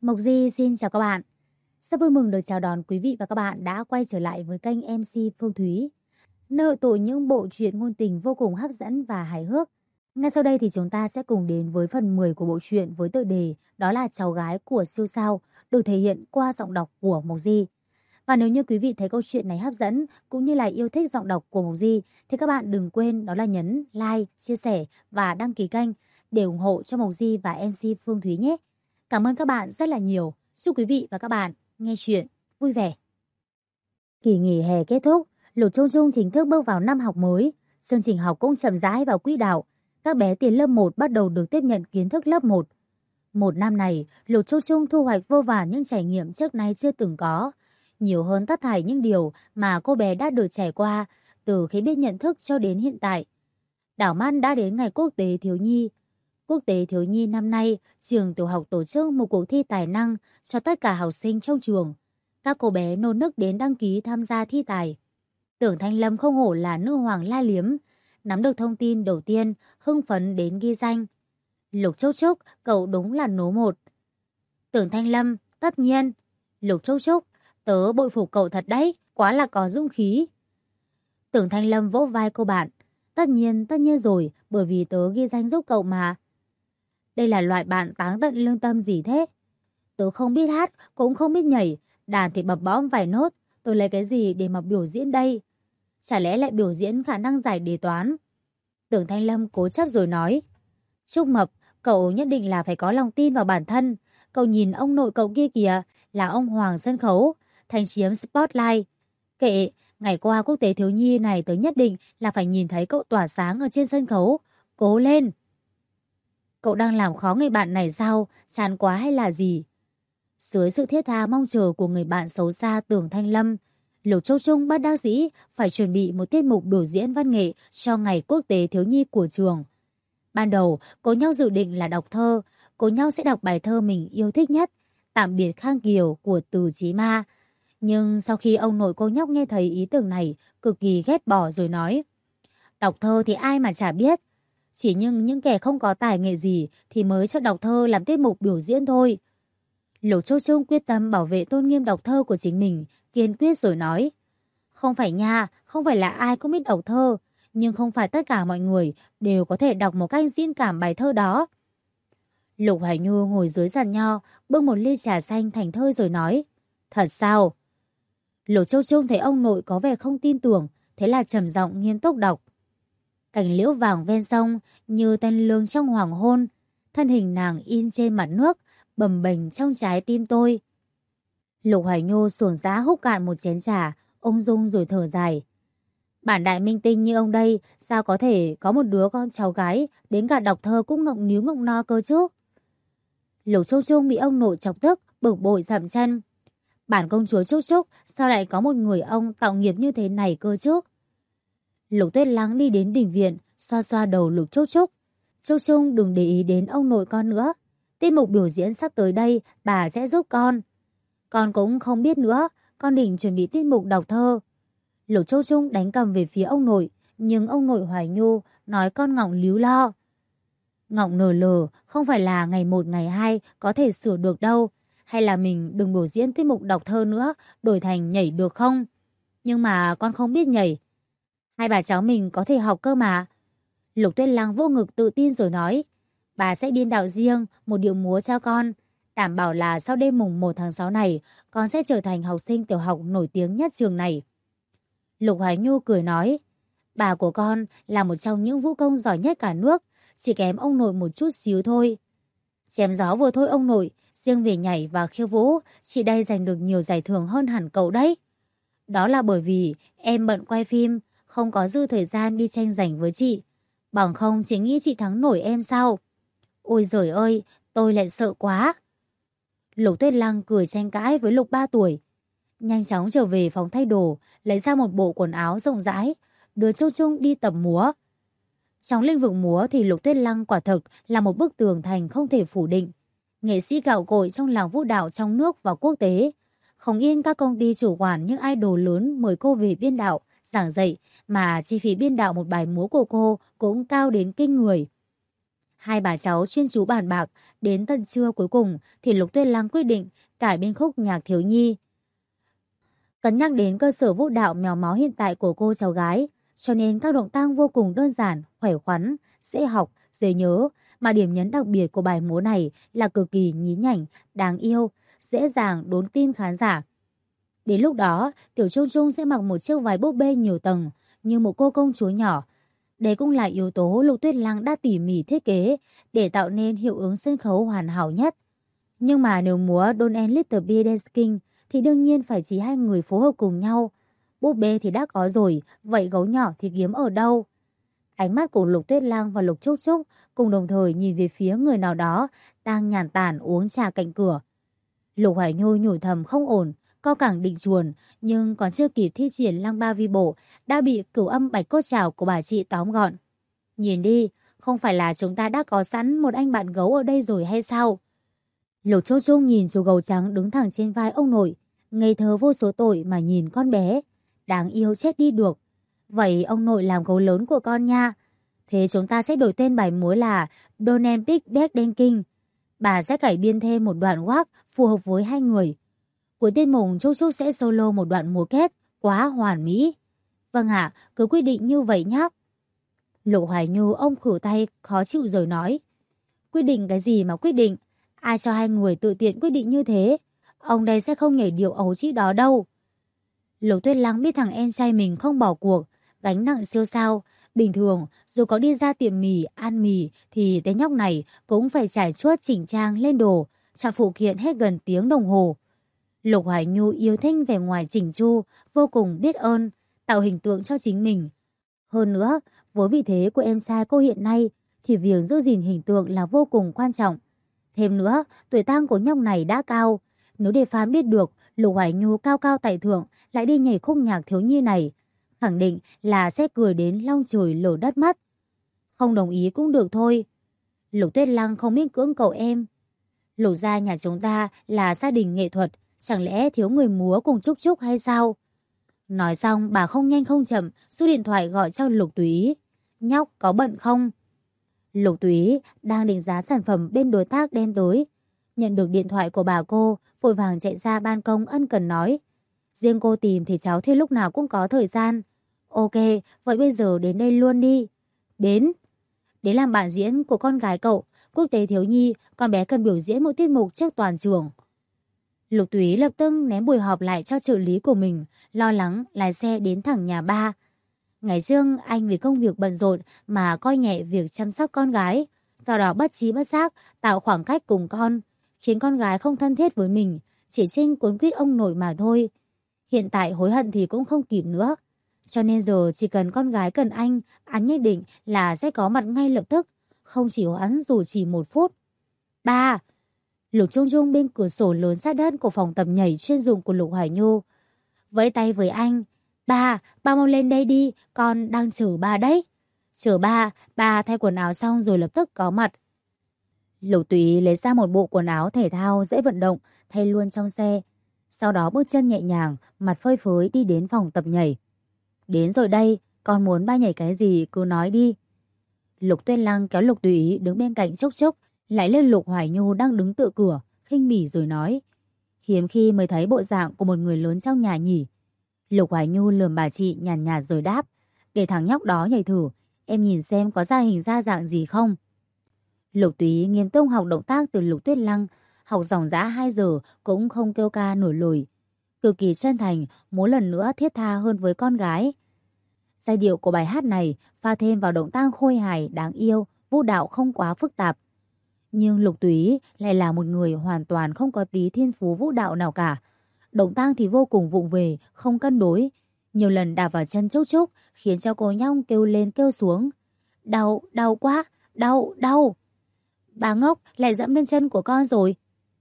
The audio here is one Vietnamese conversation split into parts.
Mộc Di xin chào các bạn. Rất vui mừng được chào đón quý vị và các bạn đã quay trở lại với kênh MC Phương Thúy, nơi hội tụ những bộ truyện ngôn tình vô cùng hấp dẫn và hài hước. Ngay sau đây thì chúng ta sẽ cùng đến với phần 10 của bộ truyện với tựa đề đó là Cháu gái của siêu sao, được thể hiện qua giọng đọc của Mộc Di. Và nếu như quý vị thấy câu chuyện này hấp dẫn cũng như là yêu thích giọng đọc của Mộc Di thì các bạn đừng quên đó là nhấn like, chia sẻ và đăng ký kênh để ủng hộ cho Mộc Di và MC Phương Thúy nhé. Cảm ơn các bạn rất là nhiều. Chúc quý vị và các bạn nghe chuyện vui vẻ. Kỳ nghỉ hè kết thúc, Lục Trung Trung chính thức bước vào năm học mới. Chương trình học cũng chậm rãi vào quỹ đạo. Các bé tiền lớp 1 bắt đầu được tiếp nhận kiến thức lớp 1. Một năm này, Lục Trung Trung thu hoạch vô vàn những trải nghiệm trước nay chưa từng có. Nhiều hơn tất thảy những điều mà cô bé đã được trải qua từ khi biết nhận thức cho đến hiện tại. Đảo mắt đã đến ngày Quốc tế Thiếu nhi. Quốc tế Thiếu nhi năm nay, trường tiểu học tổ chức một cuộc thi tài năng cho tất cả học sinh trong trường. Các cô bé nôn nức đến đăng ký tham gia thi tài. Tưởng Thanh Lâm không hổ là nữ hoàng la liếm. Nắm được thông tin đầu tiên, hưng phấn đến ghi danh. Lục Trúc Trúc, cậu đúng là số 1. Tưởng Thanh Lâm, tất nhiên. Lục Trúc Trúc, tớ bội phục cậu thật đấy, quá là có dũng khí. Tưởng Thanh Lâm vỗ vai cô bạn. Tất nhiên rồi, bởi vì tớ ghi danh giúp cậu mà. Đây là loại bạn táng tận lương tâm gì thế? Tớ không biết hát, cũng không biết nhảy, đàn thì bập bõm vài nốt, tôi lấy cái gì để mà biểu diễn đây? Chả lẽ lại biểu diễn khả năng giải đề toán? Tưởng Thanh Lâm cố chấp rồi nói. Trúc Mập, cậu nhất định là phải có lòng tin vào bản thân. Cậu nhìn ông nội cậu kia kìa, là ông Hoàng sân khấu, thành chiếm spotlight. Kệ, ngày qua Quốc tế Thiếu nhi này tớ nhất định là phải nhìn thấy cậu tỏa sáng ở trên sân khấu. Cố lên! Cậu đang làm khó người bạn này sao? Chán quá hay là gì? Dưới sự thiết tha mong chờ của người bạn xấu xa Tưởng Thanh Lâm, Lục Châu Trung bất đắc dĩ phải chuẩn bị một tiết mục biểu diễn văn nghệ cho ngày Quốc tế Thiếu nhi của trường. Ban đầu, cô nhóc dự định là đọc thơ. Cô nhóc sẽ đọc bài thơ mình yêu thích nhất, Tạm biệt Khang Kiều của Từ Chí Ma. Nhưng sau khi ông nội cô nhóc nghe thấy ý tưởng này, cực kỳ ghét bỏ rồi nói. Đọc thơ thì ai mà chả biết. Chỉ những kẻ không có tài nghệ gì thì mới cho đọc thơ làm tiết mục biểu diễn thôi. Lục Châu Trung quyết tâm bảo vệ tôn nghiêm đọc thơ của chính mình, kiên quyết rồi nói. Không phải nha, không phải là ai cũng biết đọc thơ, nhưng không phải tất cả mọi người đều có thể đọc một cách diễn cảm bài thơ đó. Lục Hải Nhu ngồi dưới giàn nho, bưng một ly trà xanh thành thơi rồi nói. Thật sao? Lục Châu Trung thấy ông nội có vẻ không tin tưởng, thế là trầm giọng nghiêm túc đọc. Cành liễu vàng ven sông như tân lương trong hoàng hôn, thân hình nàng in trên mặt nước, bầm bềnh trong trái tim tôi. Lục Hải Nhu xuồng giá húp cạn một chén trà, ung dung rồi thở dài. Bản đại minh tinh như ông đây, sao có thể có một đứa con cháu gái đến cả đọc thơ cũng ngọng níu ngọng no cơ chứ? Lục Trúc Trúc bị ông nội chọc tức, bực bội dậm chân. Bản công chúa Trúc Trúc sao lại có một người ông tạo nghiệp như thế này cơ chứ? Lục Tuyết Lắng đi đến đình viện, xoa xoa đầu Lục Trúc Trúc. Trúc Trúc đừng để ý đến ông nội con nữa. Tiết mục biểu diễn sắp tới đây, bà sẽ giúp con. Con cũng không biết nữa, con định chuẩn bị tiết mục đọc thơ. Lục Trúc Trúc đánh cầm về phía ông nội, nhưng ông nội Hoài Nhu nói con ngọng líu lo. Ngọng nờ lờ, không phải là ngày 1 ngày 2 có thể sửa được đâu. Hay là mình đừng biểu diễn tiết mục đọc thơ nữa, đổi thành nhảy được không? Nhưng mà con không biết nhảy. Hai bà cháu mình có thể học cơ mà. Lục Tuyết Lăng vô ngực tự tin rồi nói. Bà sẽ biên đạo riêng một điệu múa cho con. Đảm bảo là sau đêm mùng 1 tháng 6 này, con sẽ trở thành học sinh tiểu học nổi tiếng nhất trường này. Lục Hoài Nhu cười nói. Bà của con là một trong những vũ công giỏi nhất cả nước, chỉ kém ông nội một chút xíu thôi. Chém gió vừa thôi ông nội, riêng về nhảy và khiêu vũ, chị đây giành được nhiều giải thưởng hơn hẳn cậu đấy. Đó là bởi vì em bận quay phim, không có dư thời gian đi tranh giành với chị. Bằng không chị nghĩ chị thắng nổi em sao? Ôi giời ơi, tôi lại sợ quá. Lục Tuyết Lăng cười tranh cãi với Lục 3 tuổi. Nhanh chóng trở về phòng thay đồ, lấy ra một bộ quần áo rộng rãi, đưa Trúc Trúc đi tập múa. Trong lĩnh vực múa thì Lục Tuyết Lăng quả thực là một bức tường thành không thể phủ định. Nghệ sĩ gạo cội trong làng vũ đạo trong nước và quốc tế. Không yên các công ty chủ quản những idol lớn mời cô về biên đạo, giảng dạy, mà chi phí biên đạo một bài múa của cô cũng cao đến kinh người. Hai bà cháu chuyên chú bàn bạc, đến tận trưa cuối cùng thì Lục Tuyết Lăng quyết định cải biên khúc nhạc thiếu nhi. Cân nhắc đến cơ sở vũ đạo mèo máu hiện tại của cô cháu gái, cho nên các động tác vô cùng đơn giản, khỏe khoắn, dễ học, dễ nhớ, mà điểm nhấn đặc biệt của bài múa này là cực kỳ nhí nhảnh, đáng yêu, dễ dàng đốn tim khán giả. Đến lúc đó, Tiểu Trung Trung sẽ mặc một chiếc váy búp bê nhiều tầng như một cô công chúa nhỏ. Đây cũng là yếu tố Lục Tuyết Lăng đã tỉ mỉ thiết kế để tạo nên hiệu ứng sân khấu hoàn hảo nhất. Nhưng mà nếu múa Don't End Little Bee Dancing thì đương nhiên phải chỉ hai người phối hợp cùng nhau. Búp bê thì đã có rồi, vậy gấu nhỏ thì kiếm ở đâu? Ánh mắt của Lục Tuyết Lăng và Lục Trúc Trúc cùng đồng thời nhìn về phía người nào đó đang nhàn tản uống trà cạnh cửa. Lục Hoài Nhu nhủ thầm không ổn, co cẳng định chuồn, nhưng còn chưa kịp thi triển lăng ba vi bộ đã bị cửu âm bạch cốt trảo của bà chị tóm gọn. Nhìn đi, không phải là chúng ta đã có sẵn một anh bạn gấu ở đây rồi hay sao? Lục Trúc Trúc nhìn chú gấu trắng đứng thẳng trên vai ông nội, ngây thơ vô số tội mà nhìn con bé. Đáng yêu chết đi được. Vậy ông nội làm gấu lớn của con nha. Thế chúng ta sẽ đổi tên bài múa là Don't Pick Back Dancing. Bà sẽ cải biên thêm một đoạn walk phù hợp với hai người. Cuối tiết mục Trúc Trúc sẽ solo một đoạn múa kết quá hoàn mỹ. Vâng ạ, cứ quyết định như vậy nhé. Lục Hoài Nhu ông khử tay khó chịu rồi nói. Quyết định cái gì mà quyết định? Ai cho hai người tự tiện quyết định như thế? Ông đây sẽ không nhảy điệu ấu trĩ đó đâu. Lục Tuyết Lăng biết thằng em trai mình không bỏ cuộc, gánh nặng siêu sao. Bình thường, dù có đi ra tiệm mì, ăn mì, thì tên nhóc này cũng phải trải chuốt chỉnh trang lên đồ, chọn phụ kiện hết gần tiếng đồng hồ. Lục Hoài Nhu yêu thích vẻ ngoài chỉnh chu, vô cùng biết ơn, tạo hình tượng cho chính mình. Hơn nữa, với vị thế của em trai cô hiện nay, thì việc giữ gìn hình tượng là vô cùng quan trọng. Thêm nữa, tuổi tác của nhóc này đã cao. Nếu để Phan biết được Lục Hoài Nhu cao cao tại thượng lại đi nhảy khúc nhạc thiếu nhi này, khẳng định là sẽ cười đến long trời lở đất mất. Không đồng ý cũng được thôi. Lục Tuyết Lăng không biết cưỡng cầu em. Lục gia nhà chúng ta là gia đình nghệ thuật, chẳng lẽ thiếu người múa cùng Trúc Trúc hay sao? Nói xong bà không nhanh không chậm rút điện thoại gọi cho Lục Túy. Nhóc có bận không? Lục Túy đang định giá sản phẩm bên đối tác đem tới. Nhận được điện thoại của bà cô, vội vàng chạy ra ban công ân cần nói. Riêng cô tìm thì cháu thì lúc nào cũng có thời gian. Ok, vậy bây giờ đến đây luôn đi. Đến làm bạn diễn của con gái cậu, quốc tế thiếu nhi, con bé cần biểu diễn một tiết mục trước toàn trường. Lục Túy lập tức ném buổi họp lại cho trợ lý của mình, lo lắng lái xe đến thẳng nhà ba. Ngày trước anh vì công việc bận rộn mà coi nhẹ việc chăm sóc con gái, do đó bất trí bất giác tạo khoảng cách cùng con, khiến con gái không thân thiết với mình, chỉ trinh cuốn quýt ông nội mà thôi. Hiện tại hối hận thì cũng không kịp nữa. Cho nên giờ chỉ cần con gái cần anh nhất định là sẽ có mặt ngay lập tức, không chỉ hoãn dù chỉ 1 phút. Ba! Lục Trung Trung bên cửa sổ lớn sát đất của phòng tập nhảy chuyên dụng của Lục Hoài Nhu vẫy tay với anh. Ba mau lên đây đi, con đang chờ ba đấy. Chờ ba thay quần áo xong rồi lập tức có mặt. Lục Túy lấy ra một bộ quần áo thể thao dễ vận động, thay luôn trong xe. Sau đó bước chân nhẹ nhàng, mặt phơi phới đi đến phòng tập nhảy. Đến rồi đây, con muốn ba nhảy cái gì cứ nói đi. Lục Tuyết Lăng kéo Lục Túy đứng bên cạnh Trúc Trúc, lại lên Lục Hoài Nhu đang đứng tựa cửa, khinh bỉ rồi nói. Hiếm khi mới thấy bộ dạng của một người lớn trong nhà nhỉ. Lục Hoài Nhu lườm bà chị nhàn nhạt rồi đáp. Để thằng nhóc đó nhảy thử, em nhìn xem có ra hình ra dạng gì không. Lục Túy nghiêm túc học động tác từ Lục Tuyết Lăng, học dòng dã 2 giờ cũng không kêu ca nổi lồi. Cực kỳ chân thành, muốn lần nữa thiết tha hơn với con gái. Giai điệu của bài hát này pha thêm vào động tác khôi hài đáng yêu, vũ đạo không quá phức tạp. Nhưng Lục Túy lại là một người hoàn toàn không có tí thiên phú vũ đạo nào cả. Động tác thì vô cùng vụng về, không cân đối. Nhiều lần đạp vào chân Trúc Trúc khiến cho cô nhóc kêu lên kêu xuống. Đau, đau quá, đau. Bà ngốc lại dẫm lên chân của con rồi.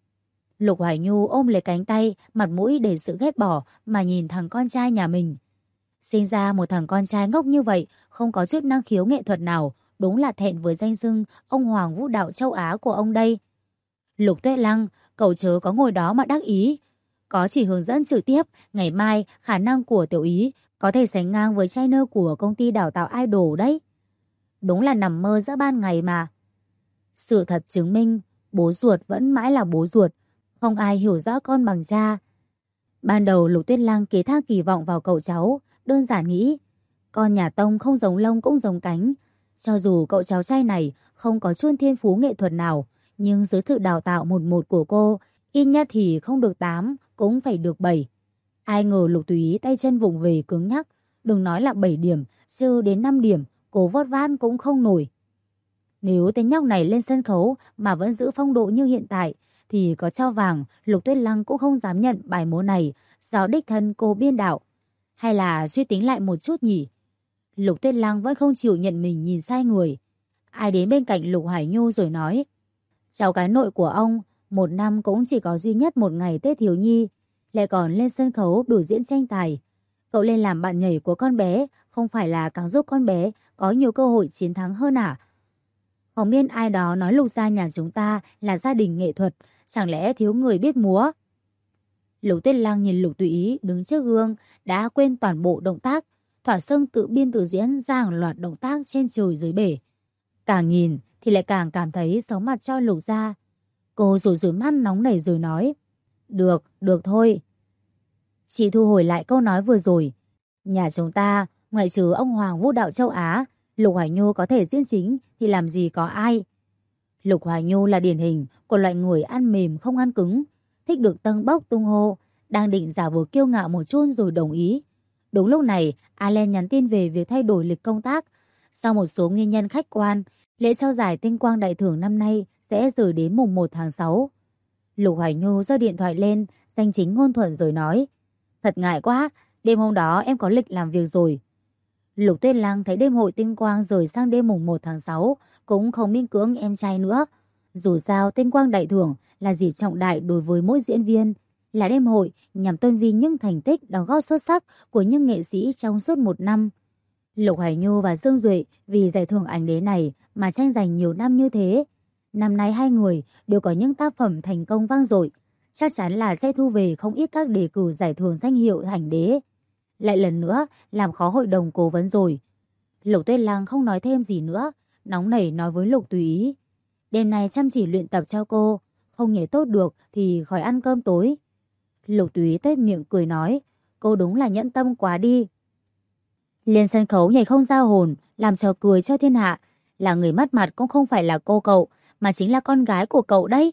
Lục Hoài Nhu ôm lấy cánh tay, mặt mũi đầy sự ghét bỏ mà nhìn thằng con trai nhà mình. Sinh ra một thằng con trai ngốc như vậy, không có chút năng khiếu nghệ thuật nào, đúng là thẹn với danh xưng ông Hoàng vũ đạo châu Á của ông đây. Lục Tuyết Lăng, cậu chớ có ngồi đó mà đắc ý. Có chỉ hướng dẫn trực tiếp, ngày mai khả năng của tiểu ý có thể sánh ngang với trainer của công ty đào tạo idol đấy. Đúng là nằm mơ giữa ban ngày mà. Sự thật chứng minh, bố ruột vẫn mãi là bố ruột, không ai hiểu rõ con bằng cha. Ban đầu Lục Tuyết Lăng ký thác kỳ vọng vào cậu cháu, đơn giản nghĩ, con nhà Tông không giống lông cũng giống cánh. Cho dù cậu cháu trai này không có chút thiên phú nghệ thuật nào, nhưng dưới sự đào tạo một một của cô, ít nhất thì không được 8, cũng phải được 7. Ai ngờ Lục Túy tay chân vụng về cứng nhắc, đừng nói là 7 điểm, chứ đến 5 điểm, cô vót vát cũng không nổi. Nếu tên nhóc này lên sân khấu mà vẫn giữ phong độ như hiện tại, thì có cho vàng, Lục Tuyết Lăng cũng không dám nhận bài múa này do đích thân cô biên đạo. Hay là suy tính lại một chút nhỉ? Lục Tuyết Lăng vẫn không chịu nhận mình nhìn sai người. Ai đến bên cạnh Lục Hải Nhu rồi nói, cháu gái nội của ông, một năm cũng chỉ có duy nhất một ngày Tết thiếu nhi, lại còn lên sân khấu biểu diễn tranh tài. Cậu lên làm bạn nhảy của con bé, không phải là càng giúp con bé có nhiều cơ hội chiến thắng hơn à? Không biết ai đó nói Lục gia nhà chúng ta là gia đình nghệ thuật, chẳng lẽ thiếu người biết múa? Lục Tuyết Lăng nhìn Lục Tùy Ý đứng trước gương, đã quên toàn bộ động tác, thỏa sưng tự biên tự diễn ra hàng loạt động tác trên trời dưới bể. Càng nhìn thì lại càng cảm thấy xấu mặt cho Lục gia. Cô rủi rủi mắt nóng nảy rồi nói, được, được thôi. Chị thu hồi lại câu nói vừa rồi. Nhà chúng ta, ngoại trừ ông Hoàng Vũ đạo châu Á, Lục Hoài Nhu có thể diễn chính thì làm gì có ai. Lục Hoài Nhu là điển hình của loại người ăn mềm không ăn cứng, thích được tâng bốc tung hô, đang định giả vờ kiêu ngạo một chút rồi đồng ý. Đúng lúc này, Allen nhắn tin về việc thay đổi lịch công tác. Sau một số nguyên nhân khách quan, lễ trao giải Tinh Quang Đại Thưởng năm nay sẽ rời đến mùng 1 tháng 6. Lục Hoài Nhu giơ điện thoại lên, danh chính ngôn thuận rồi nói, thật ngại quá, đêm hôm đó em có lịch làm việc rồi. Lục Tuyết Lăng thấy đêm hội Tinh Quang rời sang đêm mùng 1 tháng 6, cũng không miễn cưỡng em trai nữa. Dù sao Tinh Quang Đại Thưởng là dịp trọng đại đối với mỗi diễn viên, là đêm hội nhằm tôn vinh những thành tích đóng góp xuất sắc của những nghệ sĩ trong suốt một năm. Lục Hải Nhu và Dương Duệ vì giải thưởng ảnh đế này mà tranh giành nhiều năm như thế. Năm nay hai người đều có những tác phẩm thành công vang dội, chắc chắn là sẽ thu về không ít các đề cử giải thưởng danh hiệu ảnh đế. Lại lần nữa làm khó hội đồng cố vấn rồi. Lục Tuyết Lăng không nói thêm gì nữa, nóng nảy nói với Lục Tùy Ý, đêm nay chăm chỉ luyện tập cho cô, không nhảy tốt được thì khỏi ăn cơm tối. Lục Tùy Ý tuét miệng cười nói, cô đúng là nhẫn tâm quá đi. Lên sân khấu nhảy không ra hồn, làm trò cười cho thiên hạ, là người mất mặt cũng không phải là cô cậu, mà chính là con gái của cậu đấy.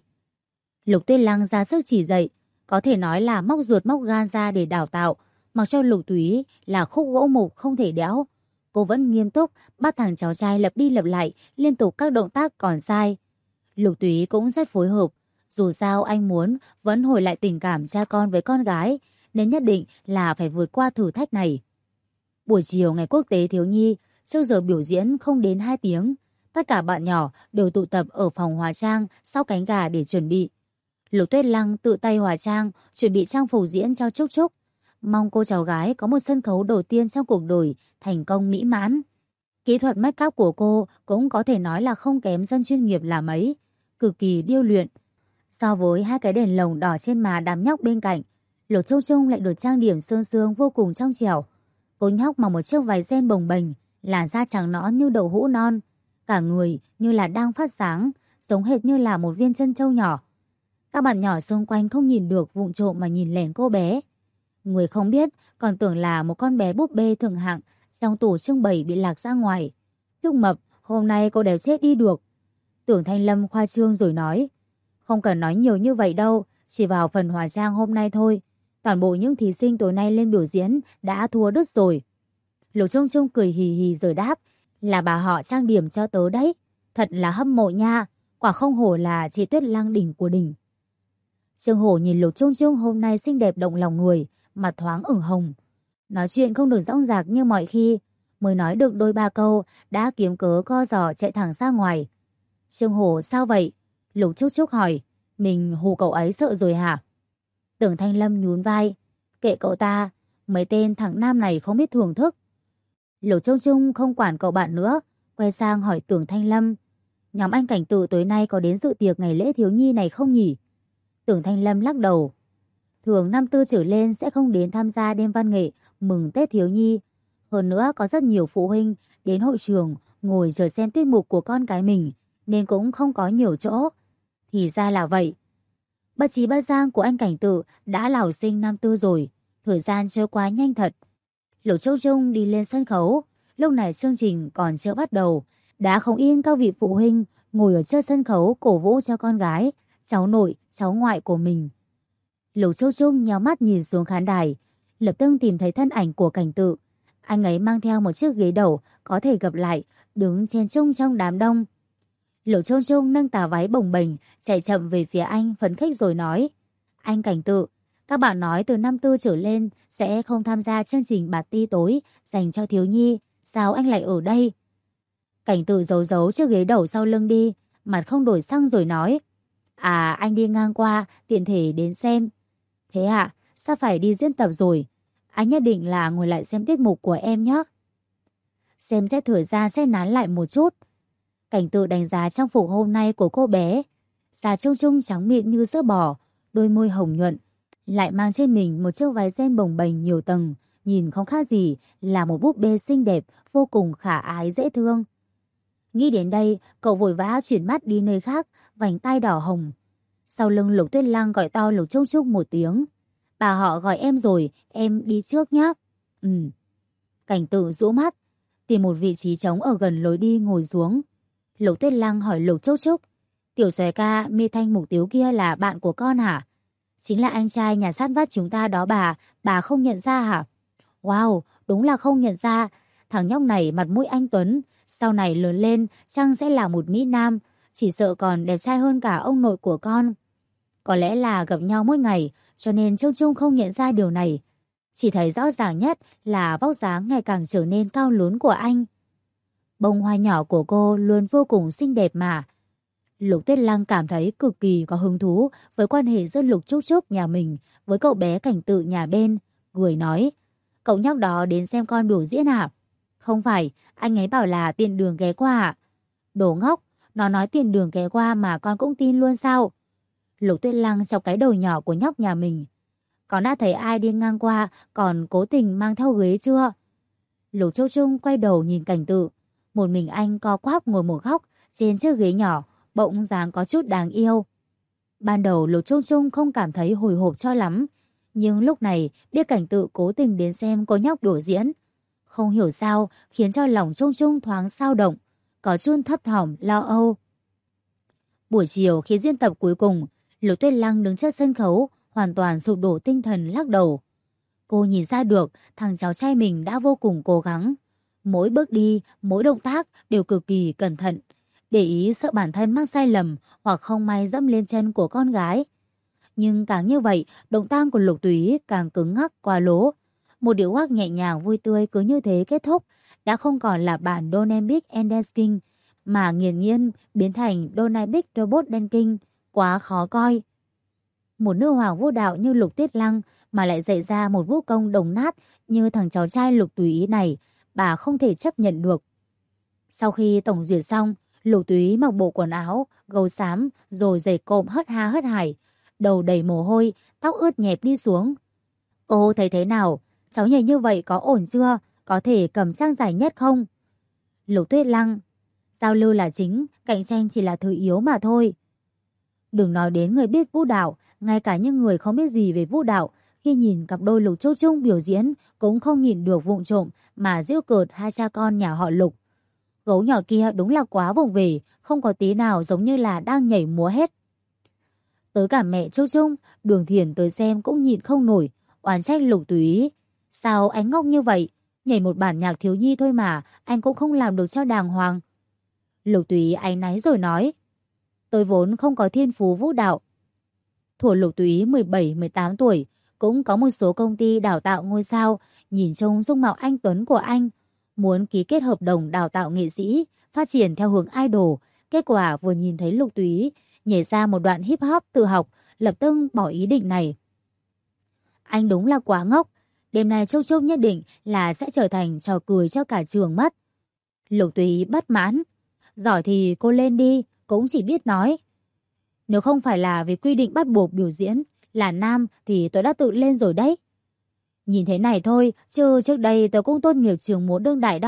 Lục Tuyết Lăng ra sức chỉ dạy, có thể nói là móc ruột móc gan ra để đào tạo, mặc cho Lục Tùy Ý là khúc gỗ mục không thể đẽo. Cô vẫn nghiêm túc bắt thằng cháu trai lặp đi lặp lại liên tục các động tác còn sai. Lục Tùy Ý cũng rất phối hợp, dù sao anh muốn vẫn hồi lại tình cảm cha con với con gái, nên nhất định là phải vượt qua thử thách này. Buổi chiều ngày quốc tế thiếu nhi, trước giờ biểu diễn không đến 2 tiếng, tất cả bạn nhỏ đều tụ tập ở phòng hóa trang sau cánh gà để chuẩn bị. Lục Tuyết Lăng tự tay hóa trang, chuẩn bị trang phục diễn cho Trúc Trúc. Mong cô cháu gái có một sân khấu đầu tiên trong cuộc đời thành công mỹ mãn. Kỹ thuật make up của cô cũng có thể nói là không kém dân chuyên nghiệp là mấy, cực kỳ điêu luyện. So với hai cái đèn lồng đỏ trên má đám nhóc bên cạnh, Lục Châu Trung lại được trang điểm sương sương vô cùng trong trẻo. Cô nhóc mặc một chiếc váy ren bồng bềnh, làn da trắng nõn như đậu hũ non, cả người như là đang phát sáng, giống hệt như là một viên trân châu nhỏ. Các bạn nhỏ xung quanh không nhìn được vụng trộm mà nhìn lén cô bé. Người không biết còn tưởng là một con bé búp bê thượng hạng trong tủ trưng bày bị lạc ra ngoài. Trúc Mập, hôm nay cô đều chết đi được. Tưởng Thanh Lâm khoa trương rồi nói, không cần nói nhiều như vậy đâu, chỉ vào phần hóa trang hôm nay thôi. Toàn bộ những thí sinh tối nay lên biểu diễn đã thua đứt rồi. Lục Trung Trung cười hì hì rồi đáp, là bà họ trang điểm cho tớ đấy. Thật là hâm mộ nha, quả không hổ là chị Tuyết Lăng đỉnh của đỉnh. Trương Hổ nhìn Lục Trung Trung hôm nay xinh đẹp động lòng người, mặt thoáng ửng hồng. Nói chuyện không được dõng dạc như mọi khi, mới nói được đôi ba câu đã kiếm cớ co giò chạy thẳng ra ngoài. Trương Hổ sao vậy? Lục Trúc Trúc hỏi, mình hù cậu ấy sợ rồi hả? Tưởng Thanh Lâm nhún vai, kệ cậu ta, mấy tên thằng nam này không biết thưởng thức. Lục Trung Trung không quản cậu bạn nữa, quay sang hỏi Tưởng Thanh Lâm, nhóm anh Cảnh Tự tối nay có đến dự tiệc ngày lễ thiếu nhi này không nhỉ? Tưởng Thanh Lâm lắc đầu, thường năm tư trở lên sẽ không đến tham gia đêm văn nghệ mừng Tết thiếu nhi. Hơn nữa có rất nhiều phụ huynh đến hội trường ngồi chờ xem tiết mục của con cái mình, nên cũng không có nhiều chỗ. Thì ra là vậy. Bất trí bất giác của anh Cảnh Tự đã là học sinh năm tư rồi. Thời gian trôi qua nhanh thật. Lục Châu Trung đi lên sân khấu. Lúc này chương trình còn chưa bắt đầu. Đã không yên các vị phụ huynh ngồi ở trước sân khấu cổ vũ cho con gái, cháu nội, cháu ngoại của mình. Lục Châu Trung nhíu mắt nhìn xuống khán đài, lập tức tìm thấy thân ảnh của Cảnh Tự. Anh ấy mang theo một chiếc ghế đầu có thể gập lại, đứng chen chung trong đám đông. Lục Châu Trung nâng tà váy bồng bềnh, chạy chậm về phía anh phấn khích rồi nói: Anh Cảnh Tự, các bạn nói từ năm tư trở lên sẽ không tham gia chương trình party tối dành cho thiếu nhi, sao anh lại ở đây? Cảnh Tự giấu giấu chiếc ghế đầu sau lưng đi, mặt không đổi sắc rồi nói: À, anh đi ngang qua, tiện thể đến xem. Thế ạ, sao phải đi diễn tập rồi? Anh nhất định là ngồi lại xem tiết mục của em nhé. Xem xét thời gian sẽ nán lại một chút. Cảnh Tự đánh giá trang phục hôm nay của cô bé. Da trung trung trắng mịn như sữa bò, đôi môi hồng nhuận, lại mang trên mình một chiếc váy ren bồng bềnh nhiều tầng, nhìn không khác gì là một búp bê xinh đẹp, vô cùng khả ái dễ thương. Nghĩ đến đây, cậu vội vã chuyển mắt đi nơi khác, vành tai đỏ hồng. Sau lưng Lục Tuyết Lăng gọi to Lục Trúc Trúc một tiếng. Bà họ gọi em rồi, em đi trước nhé. Cảnh Tự rũ mắt, tìm một vị trí trống ở gần lối đi ngồi xuống. Lục Tuyết Lăng hỏi Lục Trúc Trúc: Tiểu Xòe ca, Mi Thanh Mục Tiếu kia là bạn của con hả? Chính là anh trai nhà sát vách chúng ta đó bà không nhận ra hả? Wow, đúng là không nhận ra. Thằng nhóc này mặt mũi anh tuấn, sau này lớn lên chăng sẽ là một mỹ nam, chỉ sợ còn đẹp trai hơn cả ông nội của con. Có lẽ là gặp nhau mỗi ngày, cho nên Trông Trung không nhận ra điều này. Chỉ thấy rõ ràng nhất là vóc dáng ngày càng trở nên cao lớn của anh. Bông hoa nhỏ của cô luôn vô cùng xinh đẹp mà. Lục Tuyết Lăng cảm thấy cực kỳ có hứng thú với quan hệ giữa Lục Trúc Trúc nhà mình với cậu bé Cảnh Tự nhà bên. Người nói: Cậu nhóc đó đến xem con biểu diễn hả? Không phải, anh ấy bảo là tiện đường ghé qua ạ. Đồ ngốc, nó nói tiện đường ghé qua mà con cũng tin luôn sao? Lục Tuyết Lăng chọc cái đầu nhỏ của nhóc nhà mình. Con đã thấy ai đi ngang qua còn cố tình mang theo ghế chưa? Lục Châu Trung quay đầu nhìn Cảnh Tự. Một mình anh co quắp ngồi một góc trên chiếc ghế nhỏ, bỗng dáng có chút đáng yêu. Ban đầu Lục Châu Trung không cảm thấy hồi hộp cho lắm, nhưng lúc này biết Cảnh Tự cố tình đến xem cô nhóc biểu diễn, không hiểu sao khiến cho lòng Trung Trung thoáng xao động, có chút thấp thỏm lo âu. Buổi chiều khi diễn tập cuối cùng, Lục Tuyết Lăng đứng trước sân khấu, hoàn toàn sụp đổ tinh thần lắc đầu. Cô nhìn ra được thằng cháu trai mình đã vô cùng cố gắng. Mỗi bước đi, mỗi động tác đều cực kỳ cẩn thận, để ý sợ bản thân mắc sai lầm hoặc không may dẫm lên chân của con gái. Nhưng càng như vậy, động tác của Lục Túy càng cứng ngắc quá lố. Một điệu wak nhẹ nhàng vui tươi cứ như thế kết thúc, đã không còn là bản Dynamic and Dancing, mà nghiền nhiên biến thành Dynamic Robot Dancing, quá khó coi. Một nữ hoàng vũ đạo như Lục Tuyết Lăng mà lại dạy ra một vũ công đồng nát như thằng cháu trai Lục Túy này, bà không thể chấp nhận được. Sau khi tổng duyệt xong, Lục Túy mặc bộ quần áo gấu xám rồi giày cộm hớt ha hớt hải, đầu đầy mồ hôi, tóc ướt nhẹp đi xuống. Cô thấy thế nào? Cháu nhảy như vậy có ổn chưa? Có thể cầm trang giải nhất không? Lục Tuyết Lăng: Giao lưu là chính, cạnh tranh chỉ là thứ yếu mà thôi. Đừng nói đến người biết vũ đạo, ngay cả những người không biết gì về vũ đạo, khi nhìn cặp đôi Lục Châu Trung biểu diễn cũng không nhìn được vụng trộm mà giễu cợt hai cha con nhà họ Lục. Gấu nhỏ kia đúng là quá vụng về, không có tí nào giống như là đang nhảy múa hết. Tới cả mẹ Châu Trung, Đường Thiển tới xem cũng nhịn không nổi, oán trách Lục Túy: Sao anh ngốc như vậy? Nhảy một bản nhạc thiếu nhi thôi mà, anh cũng không làm được cho đàng hoàng. Lục Túy áy náy rồi nói: Tôi vốn không có thiên phú vũ đạo. Thuở Lục Túy 17-18 tuổi, cũng có một số công ty đào tạo ngôi sao nhìn trông dung mạo anh tuấn của anh, muốn ký kết hợp đồng đào tạo nghệ sĩ, phát triển theo hướng idol. Kết quả vừa nhìn thấy Lục Túy nhảy ra một đoạn hip hop tự học, lập tức bỏ ý định này. Anh đúng là quá ngốc, đêm nay Châu Châu nhất định là sẽ trở thành trò cười cho cả trường mất. Lục Túy bất mãn: Giỏi thì cô lên đi, cũng chỉ biết nói. Nếu không phải là vì quy định bắt buộc biểu diễn là nam thì tôi đã tự lên rồi đấy. Nhìn thế này thôi, chứ trước đây tôi cũng tốt nghiệp trường múa đương đại đó,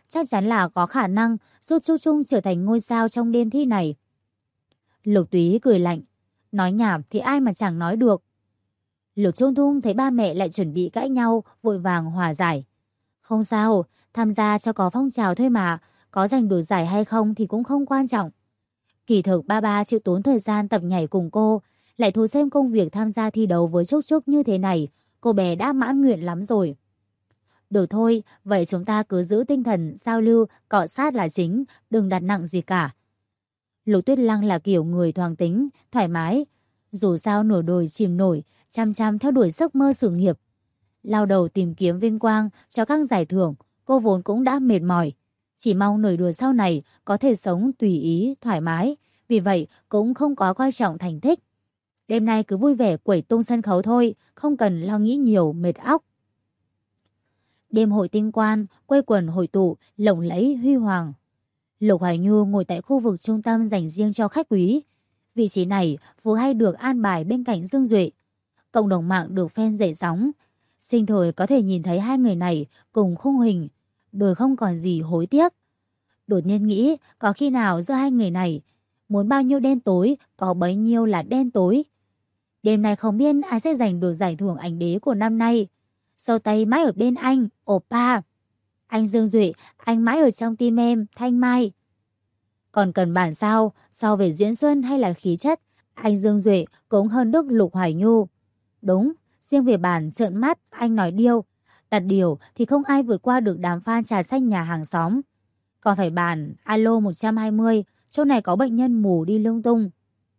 chắc chắn là có khả năng giúp Trúc Trung trở thành ngôi sao trong đêm thi này. Lục Túy cười lạnh, nói nhảm thì ai mà chẳng nói được. Lục Trung Thung thấy ba mẹ lại chuẩn bị cãi nhau, vội vàng hòa giải. Không sao, tham gia cho có phong trào thôi mà, có giành được giải hay không thì cũng không quan trọng. Kỳ thực ba chịu tốn thời gian tập nhảy cùng cô, lại thú xem công việc tham gia thi đấu với Trúc Trúc như thế này, cô bé đã mãn nguyện lắm rồi. Được thôi, vậy chúng ta cứ giữ tinh thần giao lưu, cọ sát là chính, đừng đặt nặng gì cả. Lục Tuyết Lăng là kiểu người thoáng tính, thoải mái. Dù sao nửa đồi chìm nổi, chăm chăm theo đuổi giấc mơ sự nghiệp. Lao đầu tìm kiếm vinh quang cho các giải thưởng, cô vốn cũng đã mệt mỏi. Chỉ mong nổi đùa sau này có thể sống tùy ý, thoải mái. Vì vậy cũng không có quan trọng thành tích. Đêm nay cứ vui vẻ quẩy tung sân khấu thôi, không cần lo nghĩ nhiều, mệt óc. Đêm hội tinh quan, quây quần hội tụ, lộng lẫy huy hoàng. Lục Hoài Nhu ngồi tại khu vực trung tâm dành riêng cho khách quý. Vị trí này vừa hay được an bài bên cạnh Dương Duệ. Cộng đồng mạng được fan dậy sóng. Sinh thời có thể nhìn thấy hai người này cùng khung hình, đời không còn gì hối tiếc. Đột nhiên nghĩ có khi nào giữa hai người này muốn bao nhiêu đen tối có bấy nhiêu là đen tối. Đêm nay không biết ai sẽ giành được giải thưởng ảnh đế của năm nay. Sâu tay mãi ở bên anh, oppa. Anh Dương Duệ, anh mãi ở trong tim em, Thanh Mai. Còn cần bản sao, so về diễn xuân hay là khí chất, anh Dương Duệ cũng hơn Đức Lục Hoài Nhu. Đúng, riêng về bản trợn mắt, anh nói điêu. Đặt điều thì không ai vượt qua được đám fan trà xanh nhà hàng xóm. Còn phải bản alo 120, chỗ này có bệnh nhân mù đi lung tung.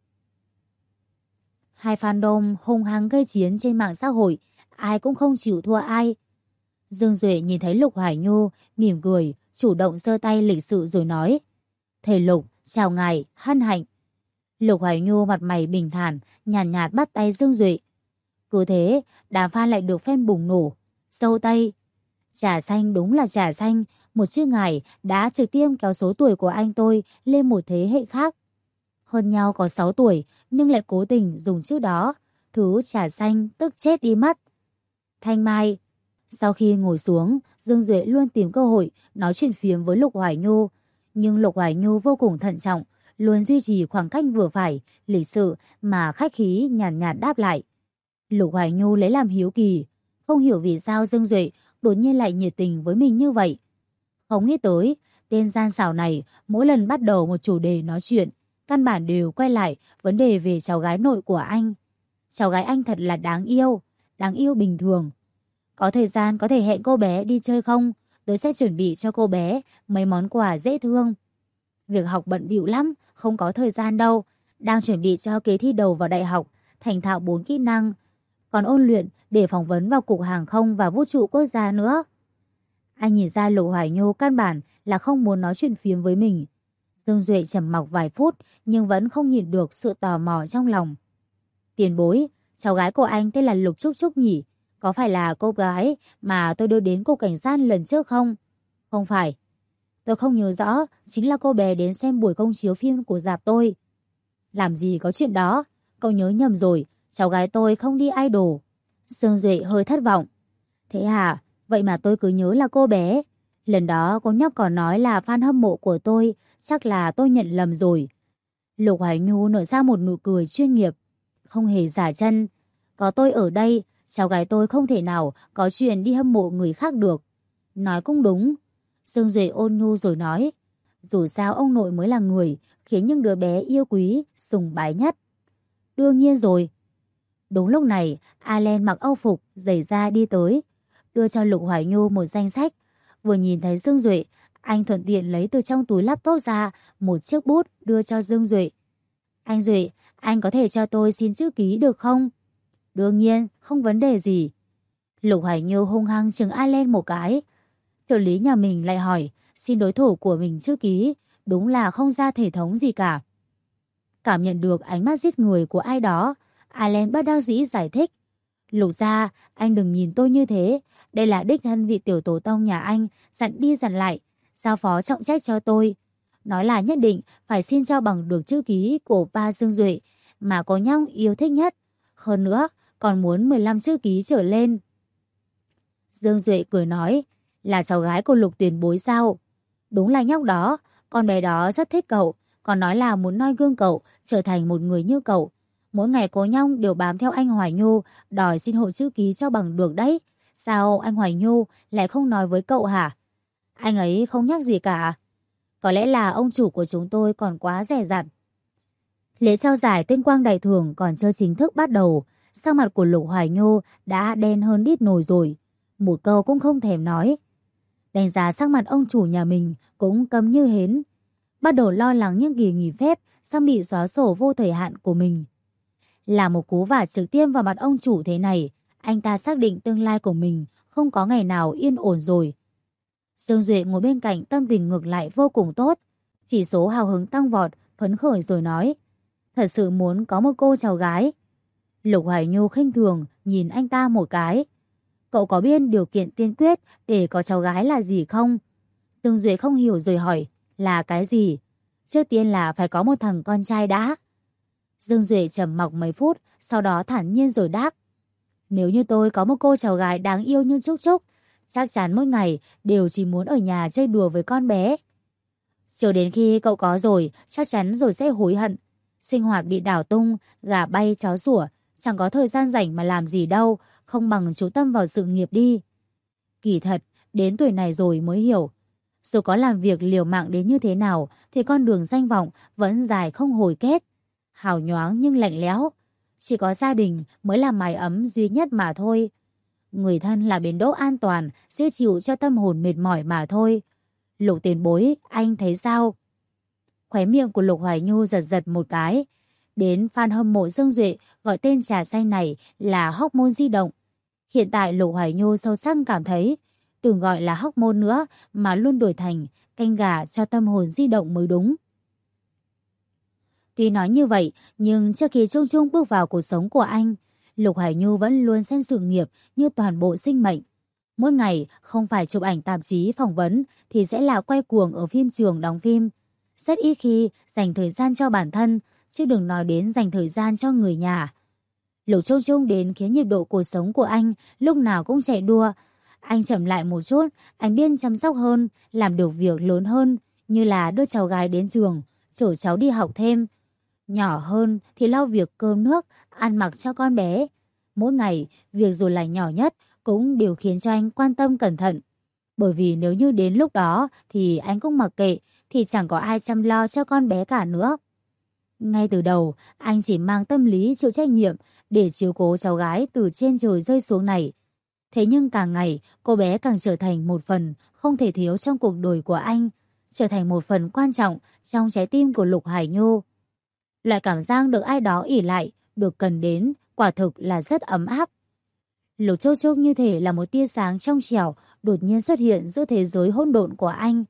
Hai fandom hung hăng gây chiến trên mạng xã hội, ai cũng không chịu thua ai. Dương Duệ nhìn thấy Lục Hoài Nhu, mỉm cười, chủ động giơ tay lịch sự rồi nói: Thầy Lục, chào ngài, hân hạnh. Lục Hoài Nhu mặt mày bình thản, nhàn nhạt bắt tay Dương Duệ. Cứ thế, đám fan lại được fan bùng nổ. Dâu tây. Trà xanh đúng là trà xanh, một chữ ngài đã trực tiếp kéo số tuổi của anh tôi lên một thế hệ khác. Hơn nhau có 6 tuổi, nhưng lại cố tình dùng chữ đó. Thứ trà xanh tức chết đi mất. Thanh Mai. Sau khi ngồi xuống, Dương Duệ luôn tìm cơ hội nói chuyện phiếm với Lục Hoài Nhu. Nhưng Lục Hoài Nhu vô cùng thận trọng, luôn duy trì khoảng cách vừa phải, lịch sự mà khách khí nhàn nhạt đáp lại. Lục Hoài Nhu lấy làm hiếu kỳ, không hiểu vì sao Dương Duệ đột nhiên lại nhiệt tình với mình như vậy. Không nghĩ tới, tên gian xảo này mỗi lần bắt đầu một chủ đề nói chuyện, căn bản đều quay lại vấn đề về cháu gái nội của anh. Cháu gái anh thật là đáng yêu bình thường. Có thời gian có thể hẹn cô bé đi chơi không? Tôi sẽ chuẩn bị cho cô bé mấy món quà dễ thương. Việc học bận bịu lắm, không có thời gian đâu. Đang chuẩn bị cho kỳ thi đầu vào đại học, thành thạo 4 kỹ năng. Còn ôn luyện để phỏng vấn vào Cục Hàng không và Vũ trụ Quốc gia nữa. Anh nhìn ra Lục Hoài Nhu căn bản là không muốn nói chuyện phiếm với mình. Dương Duệ trầm mặc vài phút nhưng vẫn không nhịn được sự tò mò trong lòng. Tiền bối, cháu gái của anh tên là Lục Trúc Trúc nhỉ? Có phải là cô gái mà tôi đưa đến cục cảnh sát lần trước không? Không phải. Tôi không nhớ rõ, chính là cô bé đến xem buổi công chiếu phim của rạp tôi. Làm gì có chuyện đó, cậu nhớ nhầm rồi, cháu gái tôi không đi idol. Dương Duệ hơi thất vọng. Thế hả? Vậy mà tôi cứ nhớ là cô bé. Lần đó cô nhóc còn nói là fan hâm mộ của tôi, chắc là tôi nhận lầm rồi. Lục Hoài Nhu nở ra một nụ cười chuyên nghiệp. Không hề giả chân. Có tôi ở đây, cháu gái tôi không thể nào có chuyện đi hâm mộ người khác được. Nói cũng đúng. Dương Duệ ôn nhu rồi nói. Dù sao ông nội mới là người khiến những đứa bé yêu quý, sùng bái nhất. Đương nhiên rồi. Đúng lúc này, Allen mặc âu phục, giày da đi tới, đưa cho Lục Hoài Nhu một danh sách. Vừa nhìn thấy Dương Duệ, anh thuận tiện lấy từ trong túi laptop ra một chiếc bút đưa cho Dương Duệ. Anh Duệ, anh có thể cho tôi xin chữ ký được không? Đương nhiên, không vấn đề gì. Lục Hoài Nhu hung hăng chừng Allen một cái. Xử lý nhà mình lại hỏi, xin đối thủ của mình chữ ký, đúng là không ra thể thống gì cả. Cảm nhận được ánh mắt giết người của ai đó, Allen bất đắc dĩ giải thích. Lục gia, anh đừng nhìn tôi như thế. Đây là đích thân vị tiểu tổ tông nhà anh dặn đi dặn lại, giao phó trọng trách cho tôi. Nói là nhất định phải xin cho bằng được chữ ký của ba Dương Duệ mà cô nhóc yêu thích nhất. Hơn nữa, còn muốn 15 chữ ký trở lên. Dương Duệ cười nói, là cháu gái của Lục tiền bối sao? Đúng là nhóc đó, con bé đó rất thích cậu, còn nói là muốn noi gương cậu, trở thành một người như cậu. Mỗi ngày cô nhóc đều bám theo anh Hoài Nhu, đòi xin hộ chữ ký cho bằng được đấy. Sao anh Hoài Nhu lại không nói với cậu hả? Anh ấy không nhắc gì cả. Có lẽ là ông chủ của chúng tôi còn quá dè dặt. Lễ trao giải tên Quang Đại Thưởng còn chưa chính thức bắt đầu. Sắc mặt của Lục Hoài Nhu đã đen hơn đít nồi rồi. Một câu cũng không thèm nói. Đánh giá sắc mặt ông chủ nhà mình cũng câm như hến. Bắt đầu lo lắng những kỳ nghỉ phép sắp bị xóa sổ vô thời hạn của mình. Là một cú vả trực tiếp vào mặt ông chủ thế này, anh ta xác định tương lai của mình không có ngày nào yên ổn rồi. Dương Duệ ngồi bên cạnh tâm tình ngược lại vô cùng tốt. Chỉ số hào hứng tăng vọt, phấn khởi rồi nói. Thật sự muốn có một cô cháu gái. Lục Hoài Nhu khinh thường nhìn anh ta một cái. Cậu có biết điều kiện tiên quyết để có cháu gái là gì không? Dương Duệ không hiểu rồi hỏi. Là cái gì? Trước tiên là phải có một thằng con trai đã. Dương Duệ trầm mặc mấy phút, sau đó thản nhiên rồi đáp. Nếu như tôi có một cô cháu gái đáng yêu như Trúc Trúc, chắc chắn mỗi ngày đều chỉ muốn ở nhà chơi đùa với con bé. Chờ đến khi cậu có rồi, chắc chắn rồi sẽ hối hận. Sinh hoạt bị đảo tung, gà bay chó sủa, chẳng có thời gian rảnh mà làm gì đâu, không bằng chú tâm vào sự nghiệp đi. Kỳ thật, đến tuổi này rồi mới hiểu. Dù có làm việc liều mạng đến như thế nào, thì con đường danh vọng vẫn dài không hồi kết. Hào nhoáng nhưng lạnh lẽo. Chỉ có gia đình mới là mái ấm duy nhất mà thôi. Người thân là bến đỗ an toàn, dễ chịu cho tâm hồn mệt mỏi mà thôi. Lục Tiền Bối, anh thấy sao? Khóe miệng của Lục Hoài Nhu giật giật một cái. Đến fan hâm mộ Dương Duệ gọi tên trà xanh này là hormone di động. Hiện tại Lục Hoài Nhu sâu sắc cảm thấy đừng gọi là hormone nữa mà luôn đổi thành canh gà cho tâm hồn di động mới đúng. Tuy nói như vậy, nhưng trước khi Trung Trung bước vào cuộc sống của anh, Lục Hoài Nhu vẫn luôn xem sự nghiệp như toàn bộ sinh mệnh. Mỗi ngày không phải chụp ảnh tạp chí phỏng vấn thì sẽ là quay cuồng ở phim trường đóng phim. Rất ít khi dành thời gian cho bản thân, chứ đừng nói đến dành thời gian cho người nhà. Lục Trung Trung đến khiến nhịp độ cuộc sống của anh lúc nào cũng chạy đua. Anh chậm lại một chút, anh biết chăm sóc hơn, làm được việc lớn hơn, như là đưa cháu gái đến trường, chở cháu đi học thêm. Nhỏ hơn thì lau việc cơm nước, ăn mặc cho con bé. Mỗi ngày, việc dù là nhỏ nhất cũng đều khiến cho anh quan tâm cẩn thận. Bởi vì nếu như đến lúc đó thì anh cũng mặc kệ, thì chẳng có ai chăm lo cho con bé cả nữa. Ngay từ đầu, anh chỉ mang tâm lý chịu trách nhiệm để chiếu cố cháu gái từ trên trời rơi xuống này. Thế nhưng càng ngày, cô bé càng trở thành một phần không thể thiếu trong cuộc đời của anh, trở thành một phần quan trọng trong trái tim của Lục Hải Nhu. Loại cảm giác được ai đó ỷ lại, được cần đến, quả thực là rất ấm áp. Lục Châu Trúc như thể là một tia sáng trong trẻo đột nhiên xuất hiện giữa thế giới hỗn độn của anh.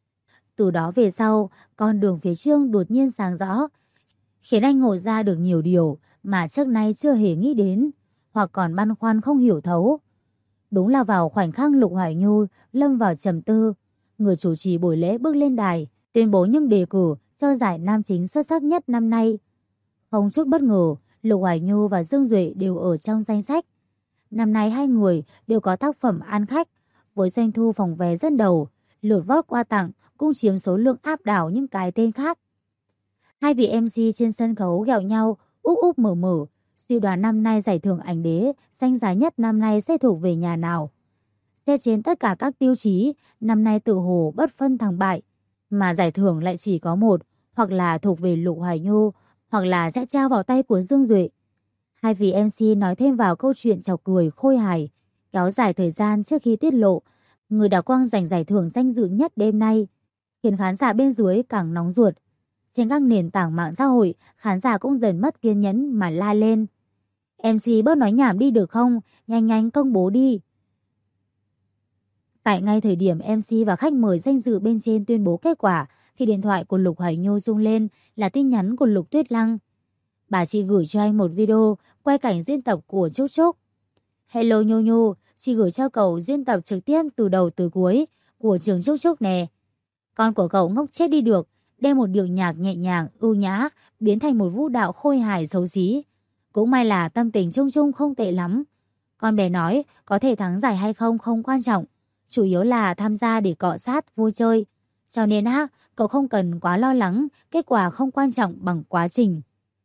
Từ đó về sau, con đường phía trước đột nhiên sáng rõ, khiến anh ngộ ra được nhiều điều mà trước nay chưa hề nghĩ đến, hoặc còn băn khoăn không hiểu thấu. Đúng là vào khoảnh khắc Lục Hoài Nhu lâm vào trầm tư, người chủ trì buổi lễ bước lên đài, tuyên bố những đề cử cho giải nam chính xuất sắc nhất năm nay. Không chút bất ngờ, Lục Hoài Nhu và Dương Duệ đều ở trong danh sách. Năm nay hai người đều có tác phẩm ăn khách, với doanh thu phòng vé dẫn đầu, lượt vote qua tặng cũng chiếm số lượng áp đảo những cái tên khác. Hai vị MC trên sân khấu ghẹo nhau, úp úp mở mở, suy đoán năm nay giải thưởng ảnh đế danh giá nhất năm nay sẽ thuộc về nhà nào. Xét trên tất cả các tiêu chí, năm nay tự hồ bất phân thắng bại, mà giải thưởng lại chỉ có một, hoặc là thuộc về Lục Hoài Nhu, hoặc là sẽ trao vào tay của Dương Duệ. Hai vị MC nói thêm vào câu chuyện chọc cười khôi hài, kéo dài thời gian trước khi tiết lộ người đã quang giành giải thưởng danh dự nhất đêm nay, khiến khán giả bên dưới càng nóng ruột. Trên các nền tảng mạng xã hội, khán giả cũng dần mất kiên nhẫn mà la lên. MC bớt nói nhảm đi được không? Nhanh nhanh công bố đi. Tại ngay thời điểm MC và khách mời danh dự bên trên tuyên bố kết quả, thì điện thoại của Lục Hoài Nhu rung lên là tin nhắn của Lục Tuyết Lăng. Bà chị gửi cho anh một video quay cảnh diễn tập của Trúc Trúc. Hello Nhu Nhu, chị gửi cho cậu diễn tập trực tiếp từ đầu tới cuối của trường Trúc Trúc nè. Con của cậu ngốc chết đi được, đem một điệu nhạc nhẹ nhàng, ưu nhã biến thành một vũ đạo khôi hài xấu xí. Cũng may là tâm tình Trung Trung không tệ lắm. Con bé nói có thể thắng giải hay không không quan trọng, chủ yếu là tham gia để cọ sát vui chơi. Cho nên cậu không cần quá lo lắng, kết quả không quan trọng bằng quá trình.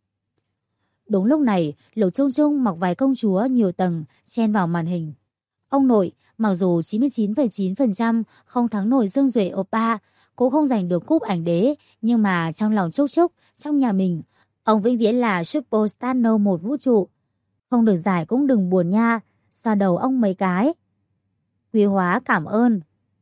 Đúng lúc này, Lục Trung Trung mặc váy công chúa nhiều tầng chen vào màn hình. Ông nội, mặc dù 99,9% không thắng nổi Dương Duệ Oppa, cũng không giành được cúp ảnh đế, nhưng mà trong lòng Trúc Trúc, trong nhà mình, ông vĩnh viễn là superstar No. 1 vũ trụ. Không được giải cũng đừng buồn nha, xoa đầu ông mấy cái. Quý hóa cảm ơn.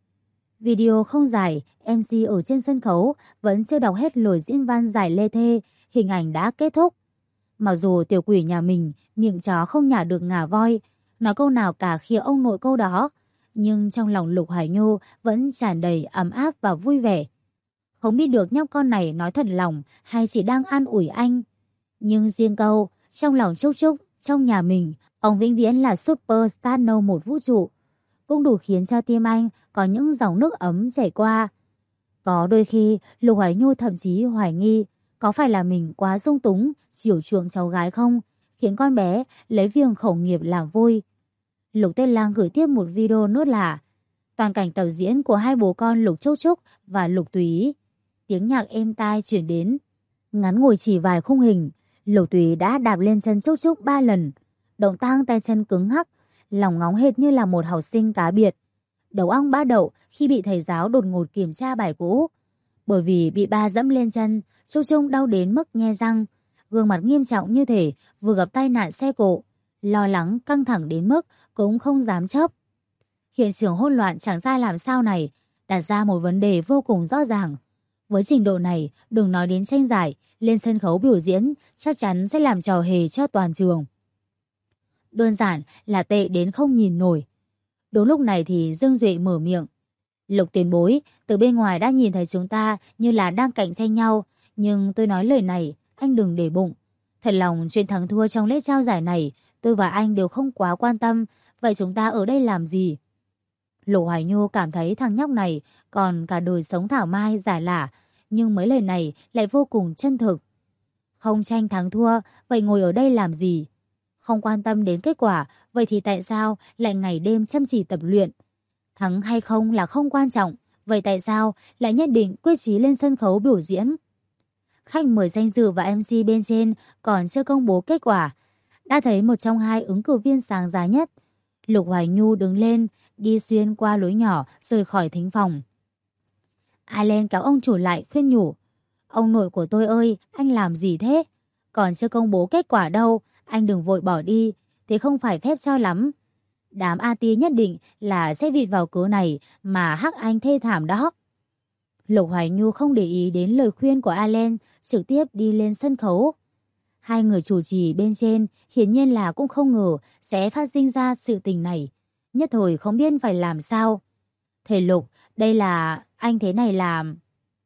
Video không dài, MC ở trên sân khấu vẫn chưa đọc hết lời diễn văn giải lê thê, hình ảnh đã kết thúc. Mặc dù tiểu quỷ nhà mình miệng chó không nhả được ngà voi, nói câu nào cả khịa ông nội câu đó, nhưng trong lòng Lục Hải Nhô vẫn tràn đầy ấm áp và vui vẻ. Không biết được nhóc con này nói thật lòng hay chỉ đang an ủi anh. Nhưng riêng câu, trong lòng Trúc Trúc, trong nhà mình, ông vĩnh viễn là superstar No. 1 vũ trụ, cũng đủ khiến cho tim anh có những dòng nước ấm chảy qua. Có đôi khi, Lục Hải Nhu thậm chí hoài nghi có phải là mình quá dung túng, chiều chuộng cháu gái không, khiến con bé lấy việc khẩu nghiệp làm vui. Lục Tuyết Lang gửi tiếp một video nốt là toàn cảnh tập diễn của hai bố con Lục Trúc Trúc và Lục Túy. Tiếng nhạc êm tai chuyển đến. Ngắn ngủi chỉ vài khung hình, Lục Túy đã đạp lên chân Trúc Trúc 3 lần. Động tác tay chân cứng hắc, lòng ngóng hệt như là một học sinh cá biệt. Đầu óc bã đậu khi bị thầy giáo đột ngột kiểm tra bài cũ. Bởi vì bị ba dẫm lên chân, Trúc Trúc đau đến mức nhe răng, gương mặt nghiêm trọng như thể vừa gặp tai nạn xe cộ, lo lắng căng thẳng đến mức cũng không dám chớp. Hiện trường hỗn loạn chẳng ra làm sao này đặt ra một vấn đề vô cùng rõ ràng. Với trình độ này, đừng nói đến tranh giải, lên sân khấu biểu diễn chắc chắn sẽ làm trò hề cho toàn trường. Đơn giản là tệ đến không nhìn nổi. Đúng lúc này thì Dương Duệ mở miệng. Lục tiền bối, từ bên ngoài đã nhìn thấy chúng ta như là đang cạnh tranh nhau, nhưng tôi nói lời này, anh đừng để bụng. Thật lòng chuyện thắng thua trong lễ trao giải này, tôi và anh đều không quá quan tâm, vậy chúng ta ở đây làm gì? Lục Hoài Nhu cảm thấy thằng nhóc này còn cả đời sống thảo mai giải lả, nhưng mấy lời này lại vô cùng chân thực. Không tranh thắng thua, vậy ngồi ở đây làm gì? Không quan tâm đến kết quả, vậy thì tại sao lại ngày đêm chăm chỉ tập luyện? Thắng hay không là không quan trọng, vậy tại sao lại nhất định quyết chí lên sân khấu biểu diễn? Khách mời danh dự và MC bên trên còn chưa công bố kết quả. Đã thấy một trong hai ứng cử viên sáng giá nhất. Lục Hoài Nhu đứng lên, đi xuyên qua lối nhỏ, rời khỏi thính phòng. Allen kéo ông chủ lại khuyên nhủ. Ông nội của tôi ơi, anh làm gì thế? Còn chưa công bố kết quả đâu, anh đừng vội bỏ đi, thế không phải phép cho lắm. Đám AT nhất định là sẽ vịt vào cớ này mà hắc anh thê thảm đó. Lục Hoài Nhu không để ý đến lời khuyên của Allen, trực tiếp đi lên sân khấu. Hai người chủ trì bên trên hiển nhiên là cũng không ngờ sẽ phát sinh ra sự tình này. Nhất thời không biết phải làm sao. Thầy Lục, đây là... anh thế này làm...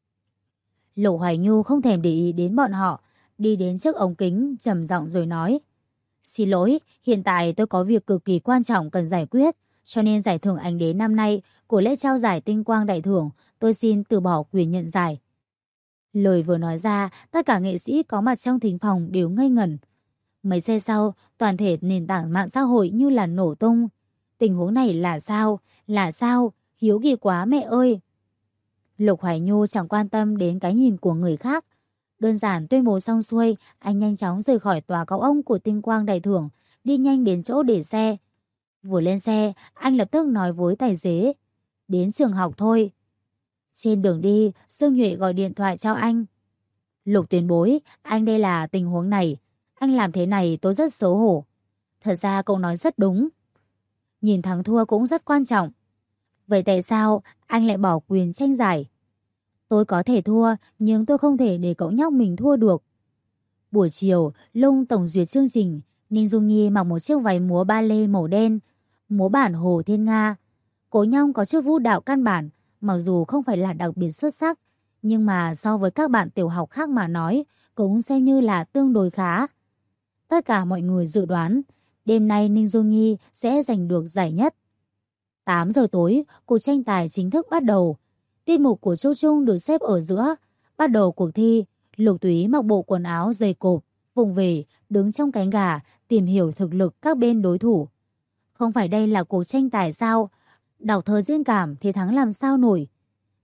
Lục Hoài Nhu không thèm để ý đến bọn họ, đi đến trước ống kính, trầm giọng rồi nói. Xin lỗi, hiện tại tôi có việc cực kỳ quan trọng cần giải quyết, cho nên giải thưởng ảnh đế năm nay của lễ trao giải Tinh Quang Đại Thưởng, tôi xin từ bỏ quyền nhận giải. Lời vừa nói ra, tất cả nghệ sĩ có mặt trong thính phòng đều ngây ngẩn. Mấy giây sau, toàn thể nền tảng mạng xã hội như là nổ tung. Tình huống này là sao? Là sao? Hiếu kỳ quá mẹ ơi! Lục Hoài Nhu chẳng quan tâm đến cái nhìn của người khác. Đơn giản tuyên bố xong xuôi, anh nhanh chóng rời khỏi tòa cao ốc của Tinh Quang Đại Thưởng, đi nhanh đến chỗ để xe. Vừa lên xe, anh lập tức nói với tài xế. Đến trường học thôi. Trên đường đi, Dương Nhuệ gọi điện thoại cho anh. Lục tiền bối, anh đây là tình huống này. Anh làm thế này tôi rất xấu hổ. Thật ra cậu nói rất đúng. Nhìn thắng thua cũng rất quan trọng. Vậy tại sao anh lại bỏ quyền tranh giải? Tôi có thể thua, nhưng tôi không thể để cậu nhóc mình thua được. Buổi chiều, Lung tổng duyệt chương trình, Ninh Dung Nhi mặc một chiếc váy múa ba lê màu đen, múa bản Hồ Thiên Nga. Cố Nhong có chút vũ đạo căn bản, mặc dù không phải là đặc biệt xuất sắc, nhưng mà so với các bạn tiểu học khác mà nói, cũng xem như là tương đối khá. Tất cả mọi người dự đoán, đêm nay Ninh Dung Nhi sẽ giành được giải nhất. 8 giờ tối, cuộc tranh tài chính thức bắt đầu. Tiết mục của Châu Trung được xếp ở giữa. Bắt đầu cuộc thi, Lục Túy mặc bộ quần áo dày cộp, vùng về, đứng trong cánh gà, tìm hiểu thực lực các bên đối thủ. Không phải đây là cuộc tranh tài sao? Đọc thơ diễn cảm thì thắng làm sao nổi.